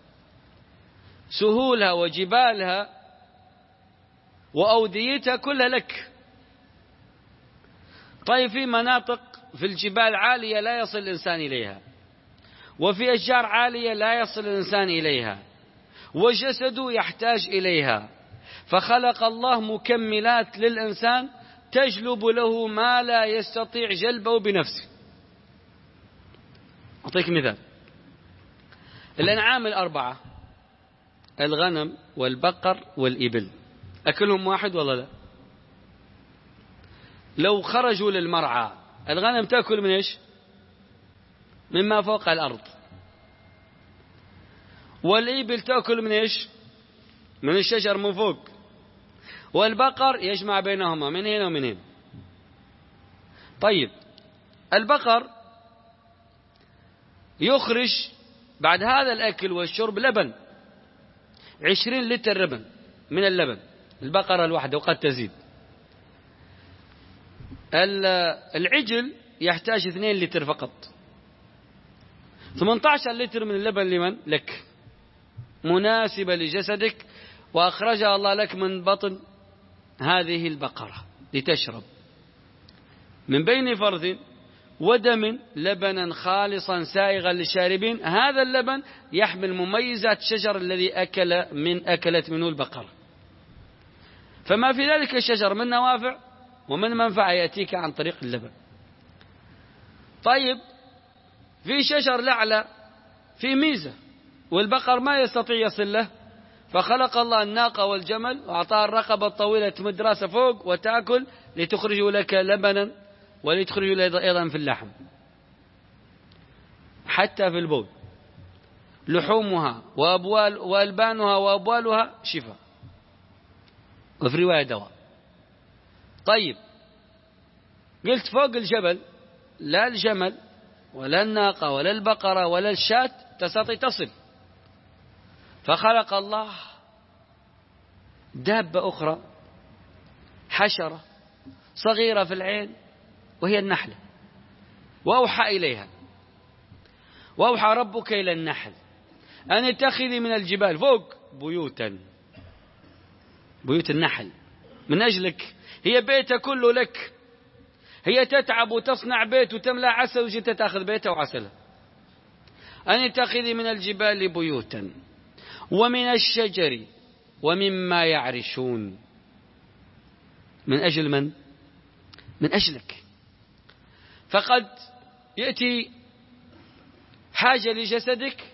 سهولها وجبالها وأوديتها كلها لك. طيب في مناطق في الجبال عالية لا يصل الإنسان إليها، وفي أشجار عالية لا يصل الإنسان إليها، وجسده يحتاج إليها، فخلق الله مكملات للإنسان تجلب له ما لا يستطيع جلبه بنفسه. أعطيك مثال: الأنعام الأربعة، الغنم والبقر والإبل، أكلهم واحد ولا لا؟ لو خرجوا للمرعى، الغنم تأكل من إيش؟ مما فوق الأرض، والإبل تأكل من إيش؟ من الشجر من فوق، والبقر يجمع بينهما من هنا ومن هنا. طيب البقر يخرج بعد هذا الأكل والشرب لبن، عشرين لتر لبن من اللبن، البقرة الواحدة وقد تزيد. العجل يحتاج اثنين لتر فقط. ثمانية عشر لتر من اللبن لمن؟ لك، مناسبة لجسدك، وأخرجها الله لك من بطن هذه البقرة لتشرب من بين فرث ودم لبنا خالصا سائغا للشاربين. هذا اللبن يحمل مميزات الشجر الذي أكل من أكلت منه البقرة، فما في ذلك الشجر من نوافع ومن منفعة يأتيك عن طريق اللبن. طيب في شجر لعلى في ميزة والبقر ما يستطيع يصل له، فخلق الله الناقة والجمل وأعطاها الرقبة الطويلة تمد راسها فوق وتأكل لتخرج لك لبنا ولتخرج لك أيضا في اللحم. حتى في البول لحومها وأبوال وألبانها وأبوالها شفاء، وفي رواية دواء. طيب قلت فوق الجبل لا الجمل ولا الناقة ولا البقرة ولا الشاة تستطيع تصل، فخلق الله دابة أخرى حشرة صغيرة في العين وهي النحلة، وأوحى إليها، وأوحى ربك إلى النحل أن اتخذي من الجبال فوق بيوتا، بيوت النحل من أجلك، هي بيتها كله لك، هي تتعب وتصنع بيت وتملأ عسل وجيت تأخذ بيتها وعسلها. أن اتخذي من الجبال بيوتا ومن الشجر ومما يعرشون. من أجل من؟ من أجلك. فقد يأتي حاجة لجسدك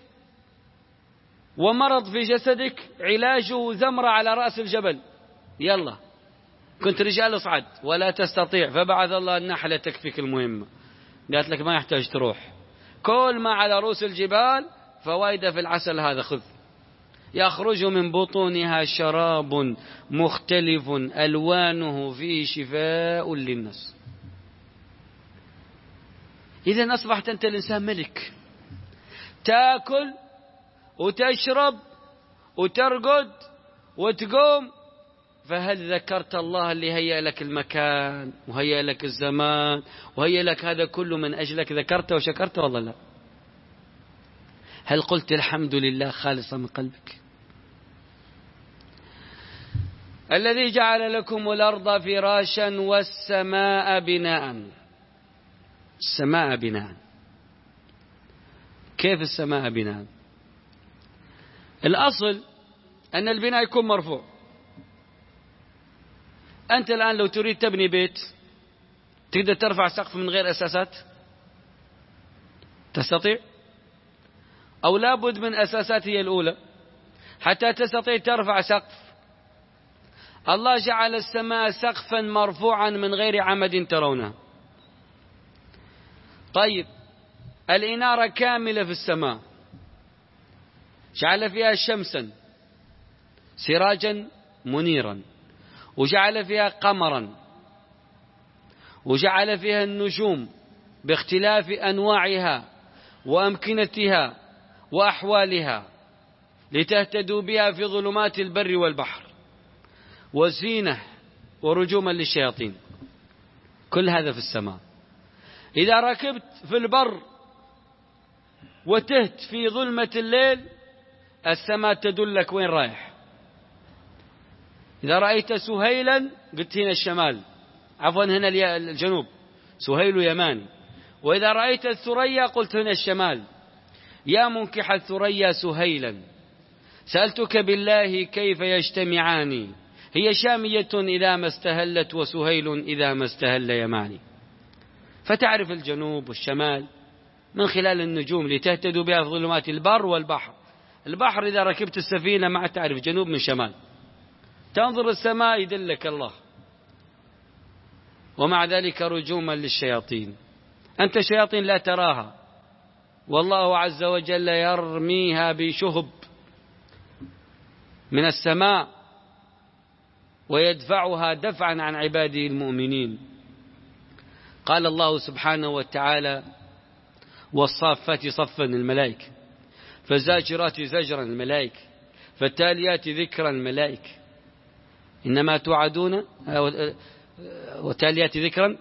ومرض في جسدك علاجه زمرة على رأس الجبل، يلا كنت رجال اصعد ولا تستطيع، فبعث الله النحلة تكفيك المهمة، قالت لك ما يحتاج تروح، كل ما على رؤوس الجبال فوائد في العسل هذا خذ، يخرج من بطونها شراب مختلف ألوانه فيه شفاء للناس. إذا أصبحت أنت الإنسان ملك، تأكل وتشرب وترقد وتقوم، فهل ذكرت الله اللي هيأ لك المكان وهيأ لك الزمان وهيأ لك هذا كله من أجلك؟ ذكرته وشكرته والله لا؟ هل قلت الحمد لله خالصا من قلبك؟ الذي جعل لكم الأرض فراشا والسماء بناء. السماء بناء، كيف السماء بناء؟ الأصل أن البناء يكون مرفوع. أنت الآن لو تريد تبني بيت تقدر ترفع سقف من غير أساسات؟ تستطيع؟ أو لابد من أساسات هي الأولى حتى تستطيع ترفع سقف. الله جعل السماء سقفا مرفوعا من غير عمد ترونه. طيب الإنارة كاملة في السماء، جعل فيها شمسا سراجا منيرا، وجعل فيها قمرا، وجعل فيها النجوم باختلاف أنواعها وأمكنتها وأحوالها لتهتدوا بها في ظلمات البر والبحر، وزينة ورجوما للشياطين. كل هذا في السماء. إذا ركبت في البر وتهت في ظلمة الليل السماء تدلك وين رايح. إذا رأيت سهيلا قلت هنا الشمال، عفوا هنا الجنوب، سهيل يماني. وإذا رأيت الثريا قلت هنا الشمال. يا منكح الثريا سهيلا سألتك بالله كيف يجتمعان، هي شامية إذا ما استهلت وسهيل إذا ما استهل يماني. فتعرف الجنوب والشمال من خلال النجوم لتهتدوا بها في ظلمات البر والبحر. البحر إذا ركبت السفينة ما تعرف جنوب من شمال، تنظر السماء يدلك الله. ومع ذلك رجوما للشياطين. أنت شياطين لا تراها، والله عز وجل يرميها بشهب من السماء ويدفعها دفعا عن عباده المؤمنين. قال الله سبحانه وتعالى: والصافات صفا الملائكة، فالزاجرات زجرا الملائكة، فالتاليات ذكرا الملائكة، إنما توعدون وتاليات ذكرا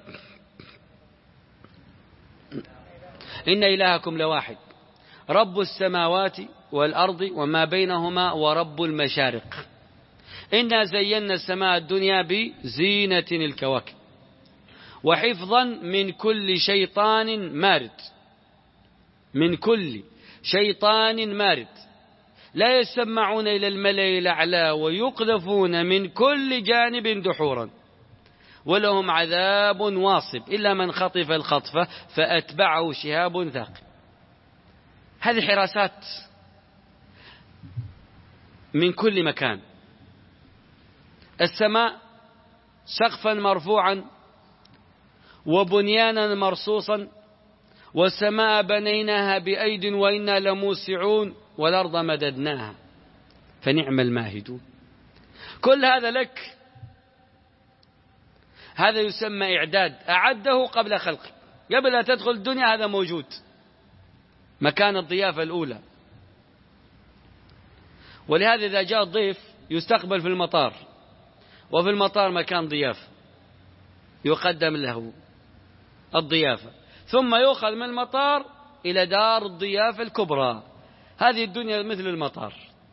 إن إلهكم لواحد رب السماوات والأرض وما بينهما ورب المشارق إنا زينا السماء الدنيا بزينة الكواكب وحفظا من كل شيطان مارد من كل شيطان مارد لا يسمعون إلى الملأ الأعلى ويقذفون من كل جانب دحورا ولهم عذاب واصب إلا من خطف الخطفة فأتبعه شهاب ثاقب. هذه حراسات من كل مكان. السماء سقفا مرفوعا وبنيانا مرصوصا، والسماء بنيناها بأيد وإنا لموسعون والأرض مددناها فنعم الماهدون. كل هذا لك. هذا يسمى إعداد، أعده قبل خلقه، قبل أن تدخل الدنيا هذا موجود، مكان الضيافة الأولى. ولهذا إذا جاء الضيف يستقبل في المطار، وفي المطار مكان ضيافة يقدم له الضيافة، ثم يؤخذ من المطار إلى دار الضيافة الكبرى. هذه الدنيا مثل المطار،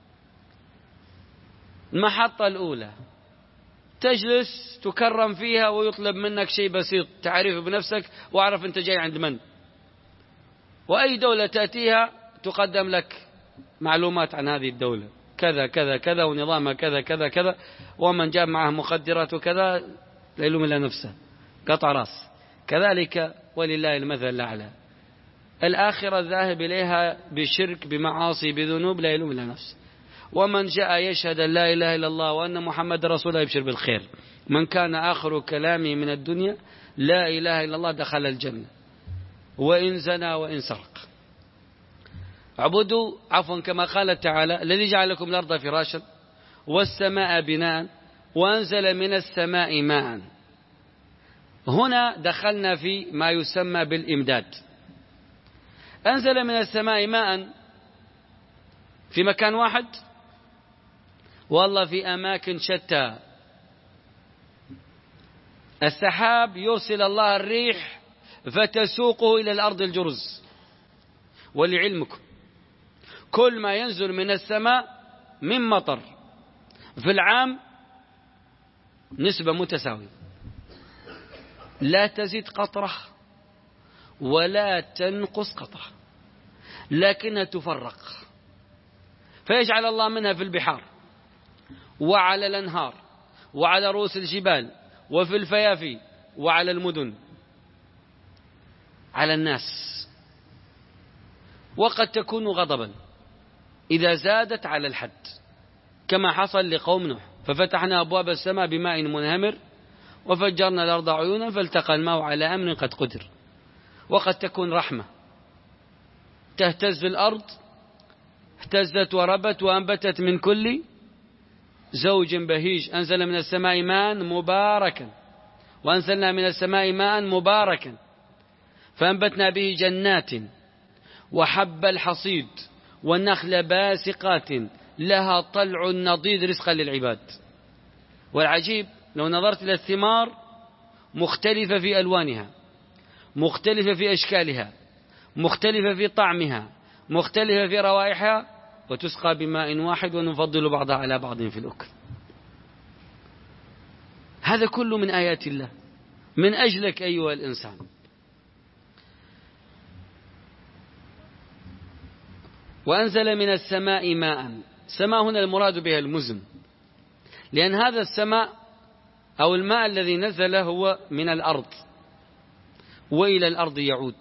المحطة الأولى تجلس تكرم فيها ويطلب منك شيء بسيط تعرف بنفسك واعرف أنت جاي عند من. وأي دولة تأتيها تقدم لك معلومات عن هذه الدولة، كذا كذا كذا ونظامها كذا كذا كذا، ومن جاء معه مخدرات وكذا لا يلوم إلا نفسه، قطع راس. كذلك ولله المثل الأعلى. الآخرة ذاهب إليها بشرك بمعاصي بذنوب لا يلوم إلا نفسه. ومن جاء يشهد أن لا إله إلا الله وأن محمد رسول الله يبشر بالخير. من كان آخر كلامه من الدنيا لا إله إلا الله دخل الجنة وإن زنى وإن سرق. اعبدوا عفوا كما قال تعالى: الذي جعل لكم الأرض فراشا والسماء بناء وأنزل من السماء ماء. هنا دخلنا في ما يسمى بالإمداد. أنزل من السماء ماء في مكان واحد، والله في أماكن شتى. السحاب يرسل الله الريح فتسوقه إلى الأرض الجرز. ولعلمكم كل ما ينزل من السماء من مطر في العام نسبة متساوية، لا تزيد قطرة ولا تنقص قطرة، لكنها تفرق. فيجعل الله منها في البحار وعلى الأنهار وعلى رؤوس الجبال وفي الفيافي وعلى المدن، على الناس. وقد تكون غضبا إذا زادت على الحد، كما حصل لقوم نوح، ففتحنا أبواب السماء بماء منهمر وفجرنا الأرض عيونا فالتقى الماء على أمر قد قدر. وقد تكون رحمة، تهتز الأرض، اهتزت وربت وأنبتت من كل زوج بهيج، أنزل من السماء ماء مباركا، وأنزلنا من السماء ماء مباركا فأنبتنا به جنات وحب الحصيد والنخل باسقات لها طلع نضيد رزقا للعباد. والعجيب لو نظرت إلى الثمار مختلفة في ألوانها، مختلفة في أشكالها، مختلفة في طعمها، مختلفة في روائحها، وتسقى بماء واحد ونفضل بعضها على بعض في الأكل. هذا كله من آيات الله من أجلك أيها الإنسان. وأنزل من السماء ماء، سماء هنا المراد بها المزن، لأن هذا السماء أو الماء الذي نزل هو من الأرض وإلى الأرض يعود،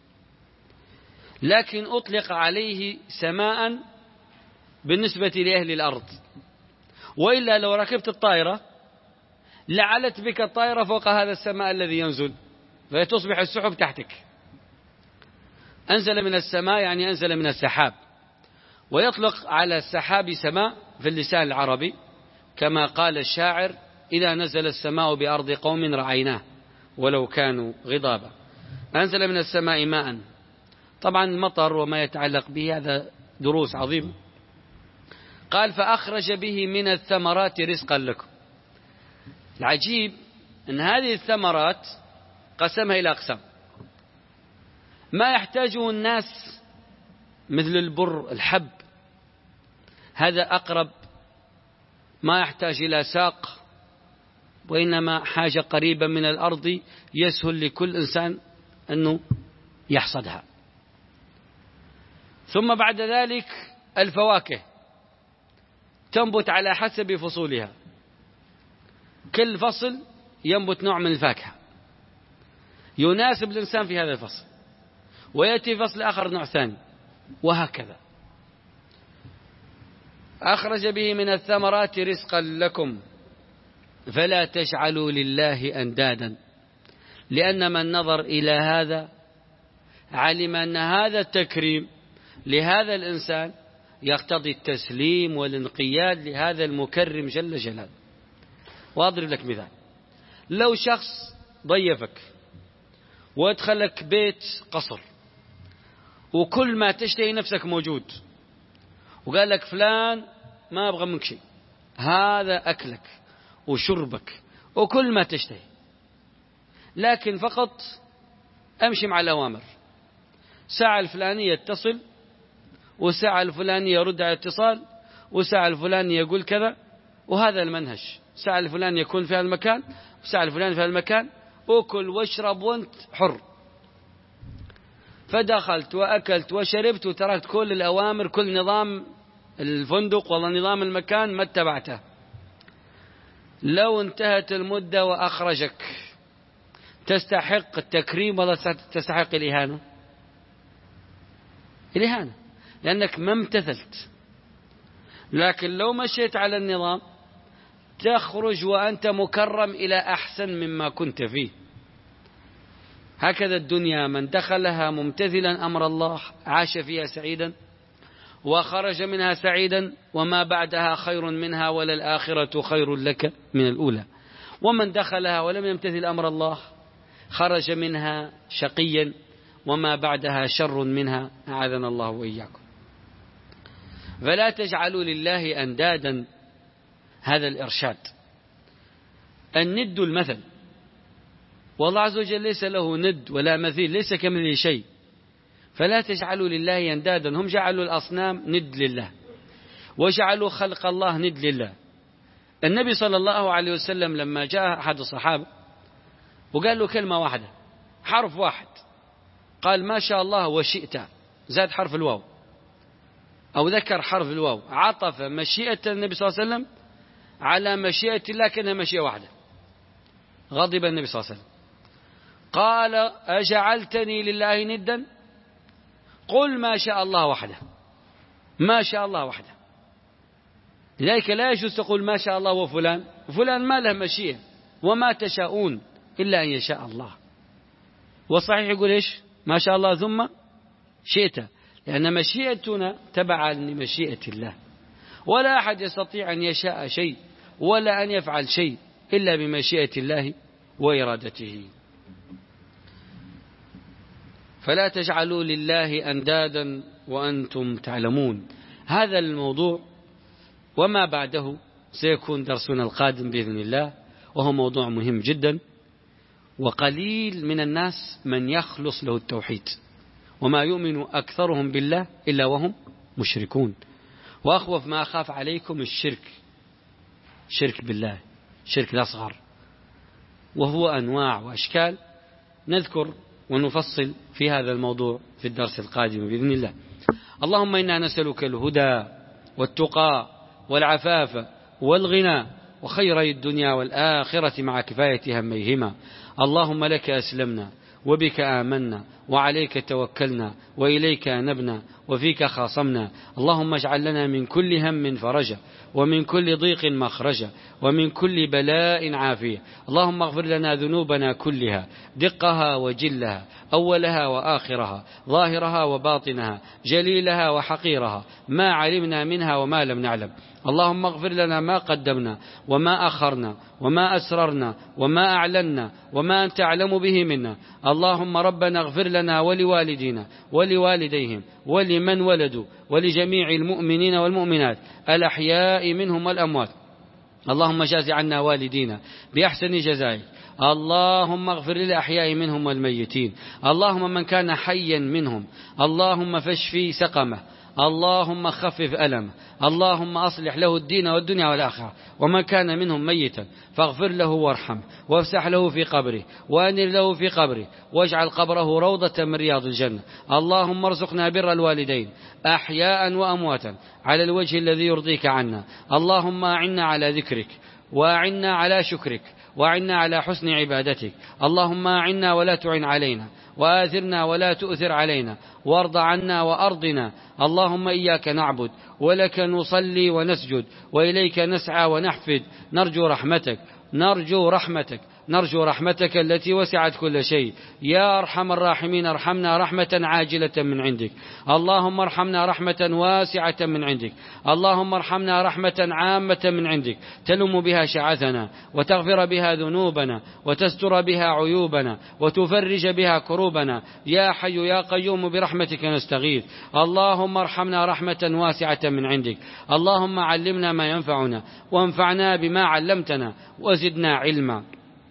لكن أطلق عليه سماء بالنسبة لأهل الأرض، وإلا لو ركبت الطائرة لعلت بك الطائرة فوق هذا السماء الذي ينزل فتصبح السحب تحتك. أنزل من السماء يعني أنزل من السحاب، ويطلق على السحاب سماء في اللسان العربي، كما قال الشاعر: إذا نزل السماء بأرض قوم رعيناه ولو كانوا غضابا. أنزل من السماء ماء، طبعا المطر وما يتعلق به هذا دروس عظيمة. قال: فأخرج به من الثمرات رزقا لكم. العجيب أن هذه الثمرات قسمها إلى أقسام، ما يحتاجه الناس مثل البر، الحب، هذا أقرب ما يحتاج إلى ساق، وإنما حاجة قريبة من الأرض يسهل لكل إنسان أنه يحصدها. ثم بعد ذلك الفواكه تنبت على حسب فصولها، كل فصل ينبت نوع من الفاكهة يناسب الإنسان في هذا الفصل، ويأتي فصل آخر نوع ثاني، وهكذا. أخرج به من الثمرات رزقا لكم فلا تجعلوا لله أندادا، لأن من نظر إلى هذا علم أن هذا التكريم لهذا الإنسان يقتضي التسليم والانقياد لهذا المكرم جل جلاله. وأضرب لك مثال: لو شخص ضيفك وادخلك بيت قصر وكل ما تشتهي نفسك موجود، وقال لك: فلان ما أبغى منك شيء، هذا أكلك وشربك وكل ما تشتهي، لكن فقط أمشي مع الأوامر، ساعة الفلانية يتصل، وساعة الفلانية يرد على اتصال، وساعة الفلانية يقول كذا، وهذا المنهج، ساعة الفلانية يكون في هذا المكان، وساعة الفلانية في هذا المكان، أكل واشرب وانت حر. فدخلت وأكلت وشربت وتركت كل الأوامر، كل نظام الفندق ولا نظام المكان ما اتبعته. لو انتهت المدة وأخرجك تستحق التكريم ولا تستحق الإهانة؟ الإهانة، لأنك ما امتثلت. لكن لو مشيت على النظام تخرج وأنت مكرم إلى أحسن مما كنت فيه. هكذا الدنيا، من دخلها ممتثلا أمر الله عاش فيها سعيدا وخرج منها سعيدا، وما بعدها خير منها وللآخرة خير لك من الأولى. ومن دخلها ولم يمتثل أمر الله خرج منها شقيا وما بعدها شر منها، أعاذنا الله وإياكم. فلا تجعلوا لله أندادا، هذا الإرشاد. الند المثل، والله عز وجل ليس له ند ولا مثيل، ليس كمثله شيء. فلا تجعلوا لله أندادا، هم جعلوا الأصنام ند لله، وجعلوا خلق الله ند لله. النبي صلى الله عليه وسلم لما جاء أحد الصحابة وقال له كلمة واحدة، حرف واحد، قال: ما شاء الله وشئت، زاد حرف الواو أو ذكر حرف الواو، عطف مشيئة النبي صلى الله عليه وسلم على مشيئة الله كأنها مشيئة واحدة. غضب النبي صلى الله عليه وسلم، قال: أجعلتني لله ندا؟ قل ما شاء الله وحده، ما شاء الله وحده. لذلك لا يجوز تقول ما شاء الله وفلان، فلان ما له مشيئة، وما تشاءون إلا أن يشاء الله. والصحيح يقول إيش؟ ما شاء الله ثم شئت، لأن مشيئتنا تبع لمشيئة الله، ولا أحد يستطيع أن يشاء شيء ولا أن يفعل شيء إلا بمشيئة الله وإرادته. فلا تجعلوا لله أندادا وأنتم تعلمون. هذا الموضوع وما بعده سيكون درسنا القادم بإذن الله، وهو موضوع مهم جدا، وقليل من الناس من يخلص له التوحيد، وما يؤمن أكثرهم بالله إلا وهم مشركون. وأخوف ما أخاف عليكم الشرك، شرك بالله، شرك الأصغر، وهو أنواع وأشكال نذكر ونفصل في هذا الموضوع في الدرس القادم بإذن الله. اللهم إنا نسألك الهدى والتقى والعفاف والغنى وخيري الدنيا والآخرة مع كفاية هميهما. اللهم لك أسلمنا وبك آمنا وعليك توكلنا وإليك أنبنا وفيك خاصمنا. اللهم اجعل لنا من كل هم فرجا ومن كل ضيق مخرجا ومن كل بلاء عافية. اللهم اغفر لنا ذنوبنا كلها، دقها وجلها، أولها وآخرها، ظاهرها وباطنها، جليلها وحقيرها، ما علمنا منها وما لم نعلم. اللهم اغفر لنا ما قدمنا وما أخرنا وما أسررنا وما أعلنا وما أنت أعلم به منا. اللهم ربنا اغفر لنا ولوالدينا ولوالديهم ولمن ولدوا ولجميع المؤمنين والمؤمنات الأحياء منهم والأموات. اللهم جاز عنا والدينا بأحسن جزائك. اللهم اغفر للأحياء منهم والميتين. اللهم من كان حيا منهم اللهم فاشفي سقمه، اللهم خفف ألمه، اللهم أصلح له الدين والدنيا والآخرة. ومن كان منهم ميتا فاغفر له وارحمه وافسح له في قبره وأنر له في قبره واجعل قبره روضة من رياض الجنة. اللهم ارزقنا بر الوالدين أحياء وأمواتا على الوجه الذي يرضيك عنا. اللهم أعنا على ذكرك وأعنا على شكرك وأعنا على حسن عبادتك. اللهم أعنا ولا تعن علينا، وآثرنا ولا تؤثر علينا، وارض عنا وأرضنا. اللهم إياك نعبد ولك نصلي ونسجد وإليك نسعى ونحفد. نرجو رحمتك نرجو رحمتك نرجو رحمتك التي وسعت كل شيء. يا أرحم الراحمين ارحمنا رحمة عاجلة من عندك. اللهم ارحمنا رحمة واسعة من عندك. اللهم ارحمنا رحمة عامة من عندك تلم بها شعثنا وتغفر بها ذنوبنا وتستر بها عيوبنا وتفرج بها كروبنا. يا حي يا قيوم برحمتك نستغيث. اللهم ارحمنا رحمة واسعة من عندك. اللهم علمنا ما ينفعنا وانفعنا بما علمتنا وزدنا علما.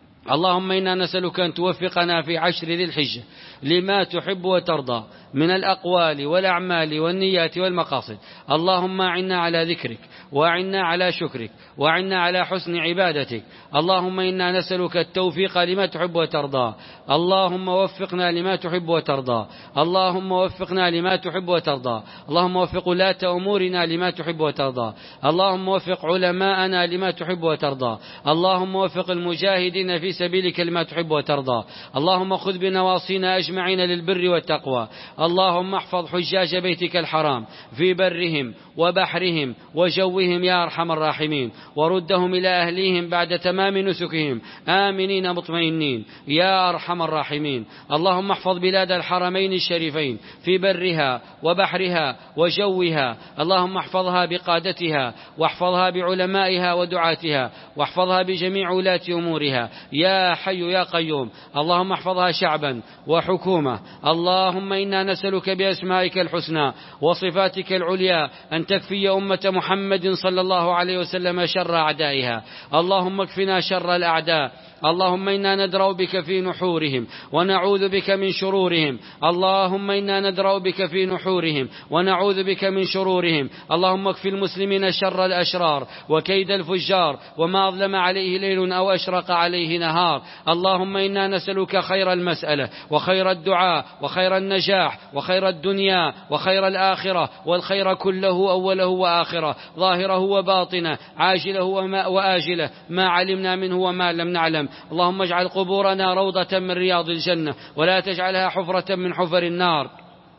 اللهم إنا نسألك أن توفقنا في عشر ذي الحجة لما تحب وترضى من الأقوال والأعمال والنيات والمقاصد. اللهم أعنا على ذكرك وأعنا على شكرك وأعنا على حسن عبادتك. اللهم إنا نسألك التوفيق لما تحب وترضى. اللهم وفقنا لما تحب وترضى. اللهم وفقنا لما تحب وترضى. اللهم وفق ولاة أمورنا لما تحب وترضى. اللهم وفق علماءنا لما تحب وترضى. اللهم وفق المجاهدين في سبيلك لما تحب وترضى. اللهم خذ بنواصينا أجمعين للبر والتقوى. اللهم احفظ حجاج بيتك الحرام في برهم وبحرهم وجوهم يا أرحم الراحمين، وردهم إلى أهليهم بعد تمام نسكهم آمنين مطمئنين يا أرحم الراحمين. اللهم احفظ بلاد الحرمين الشريفين في برها وبحرها وجوها. اللهم احفظها بقادتها واحفظها بعلمائها ودعاتها واحفظها بجميع ولاة أمورها يا حي يا قيوم. اللهم احفظها شعبا وحكومة. اللهم إنا نسألك بأسمائك الحسنى وصفاتك العليا أن تكفي أمة محمد صلى الله عليه وسلم شر أعدائها. اللهم اكفنا شر الأعداء. اللهم إنا ندرأ بك في نحورهم ونعوذ بك من شرورهم. اللهم إنا ندرأ بك في نحورهم ونعوذ بك من شرورهم. اللهم اكف المسلمين شر الأشرار وكيد الفجار وما أظلم عليه ليل أو أشرق عليه نهار. اللهم إنا نسألك خير المسألة وخير الدعاء وخير النجاح وخير الدنيا وخير الآخرة، والخير كله أوله وآخره ظاهره وباطنه عاجله وآجله ما علمنا منه وما لم نعلم. اللهم اجعل قبورنا روضة من رياض الجنة ولا تجعلها حفرة من حفر النار.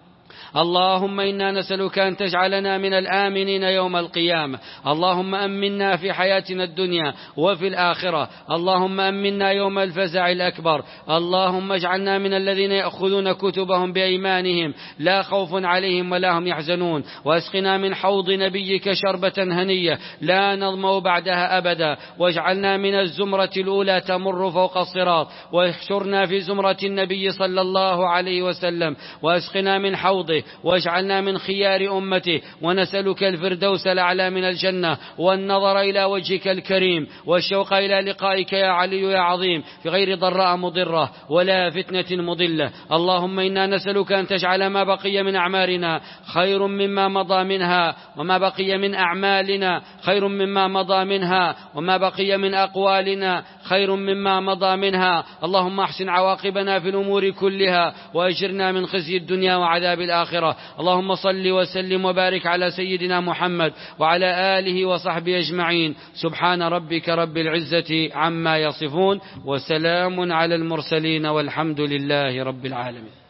اللهم إنا نسألك أن تجعلنا من الآمنين يوم القيامة. اللهم أمنا في حياتنا الدنيا وفي الآخرة. اللهم أمنا يوم الفزع الأكبر. اللهم اجعلنا من الذين يأخذون كتبهم بأيمانهم لا خوف عليهم ولا هم يحزنون. واسقنا من حوض نبيك شربة هنية لا نظمأ بعدها أبدا. واجعلنا من الزمرة الأولى تمر فوق الصراط. واحشرنا في زمرة النبي صلى الله عليه وسلم. واسقنا من حوضه واجعلنا من خيار أمته. ونسألك الفردوس الأعلى من الجنة والنظر إلى وجهك الكريم والشوق إلى لقائك يا علي يا عظيم في غير ضراء مضرة ولا فتنة مضلة. اللهم إنا نسألك أن تجعل ما بقي من أعمارنا خير مما مضى منها، وما بقي من أعمالنا خير مما مضى منها، وما بقي من أقوالنا خير مما مضى منها. اللهم احسن عواقبنا في الأمور كلها وأجرنا من خزي الدنيا وعذاب الآخرة. اللهم صل وسلم وبارك على سيدنا محمد وعلى آله وصحبه أجمعين. سبحان ربك رب العزة عما يصفون وسلام على المرسلين والحمد لله رب العالمين.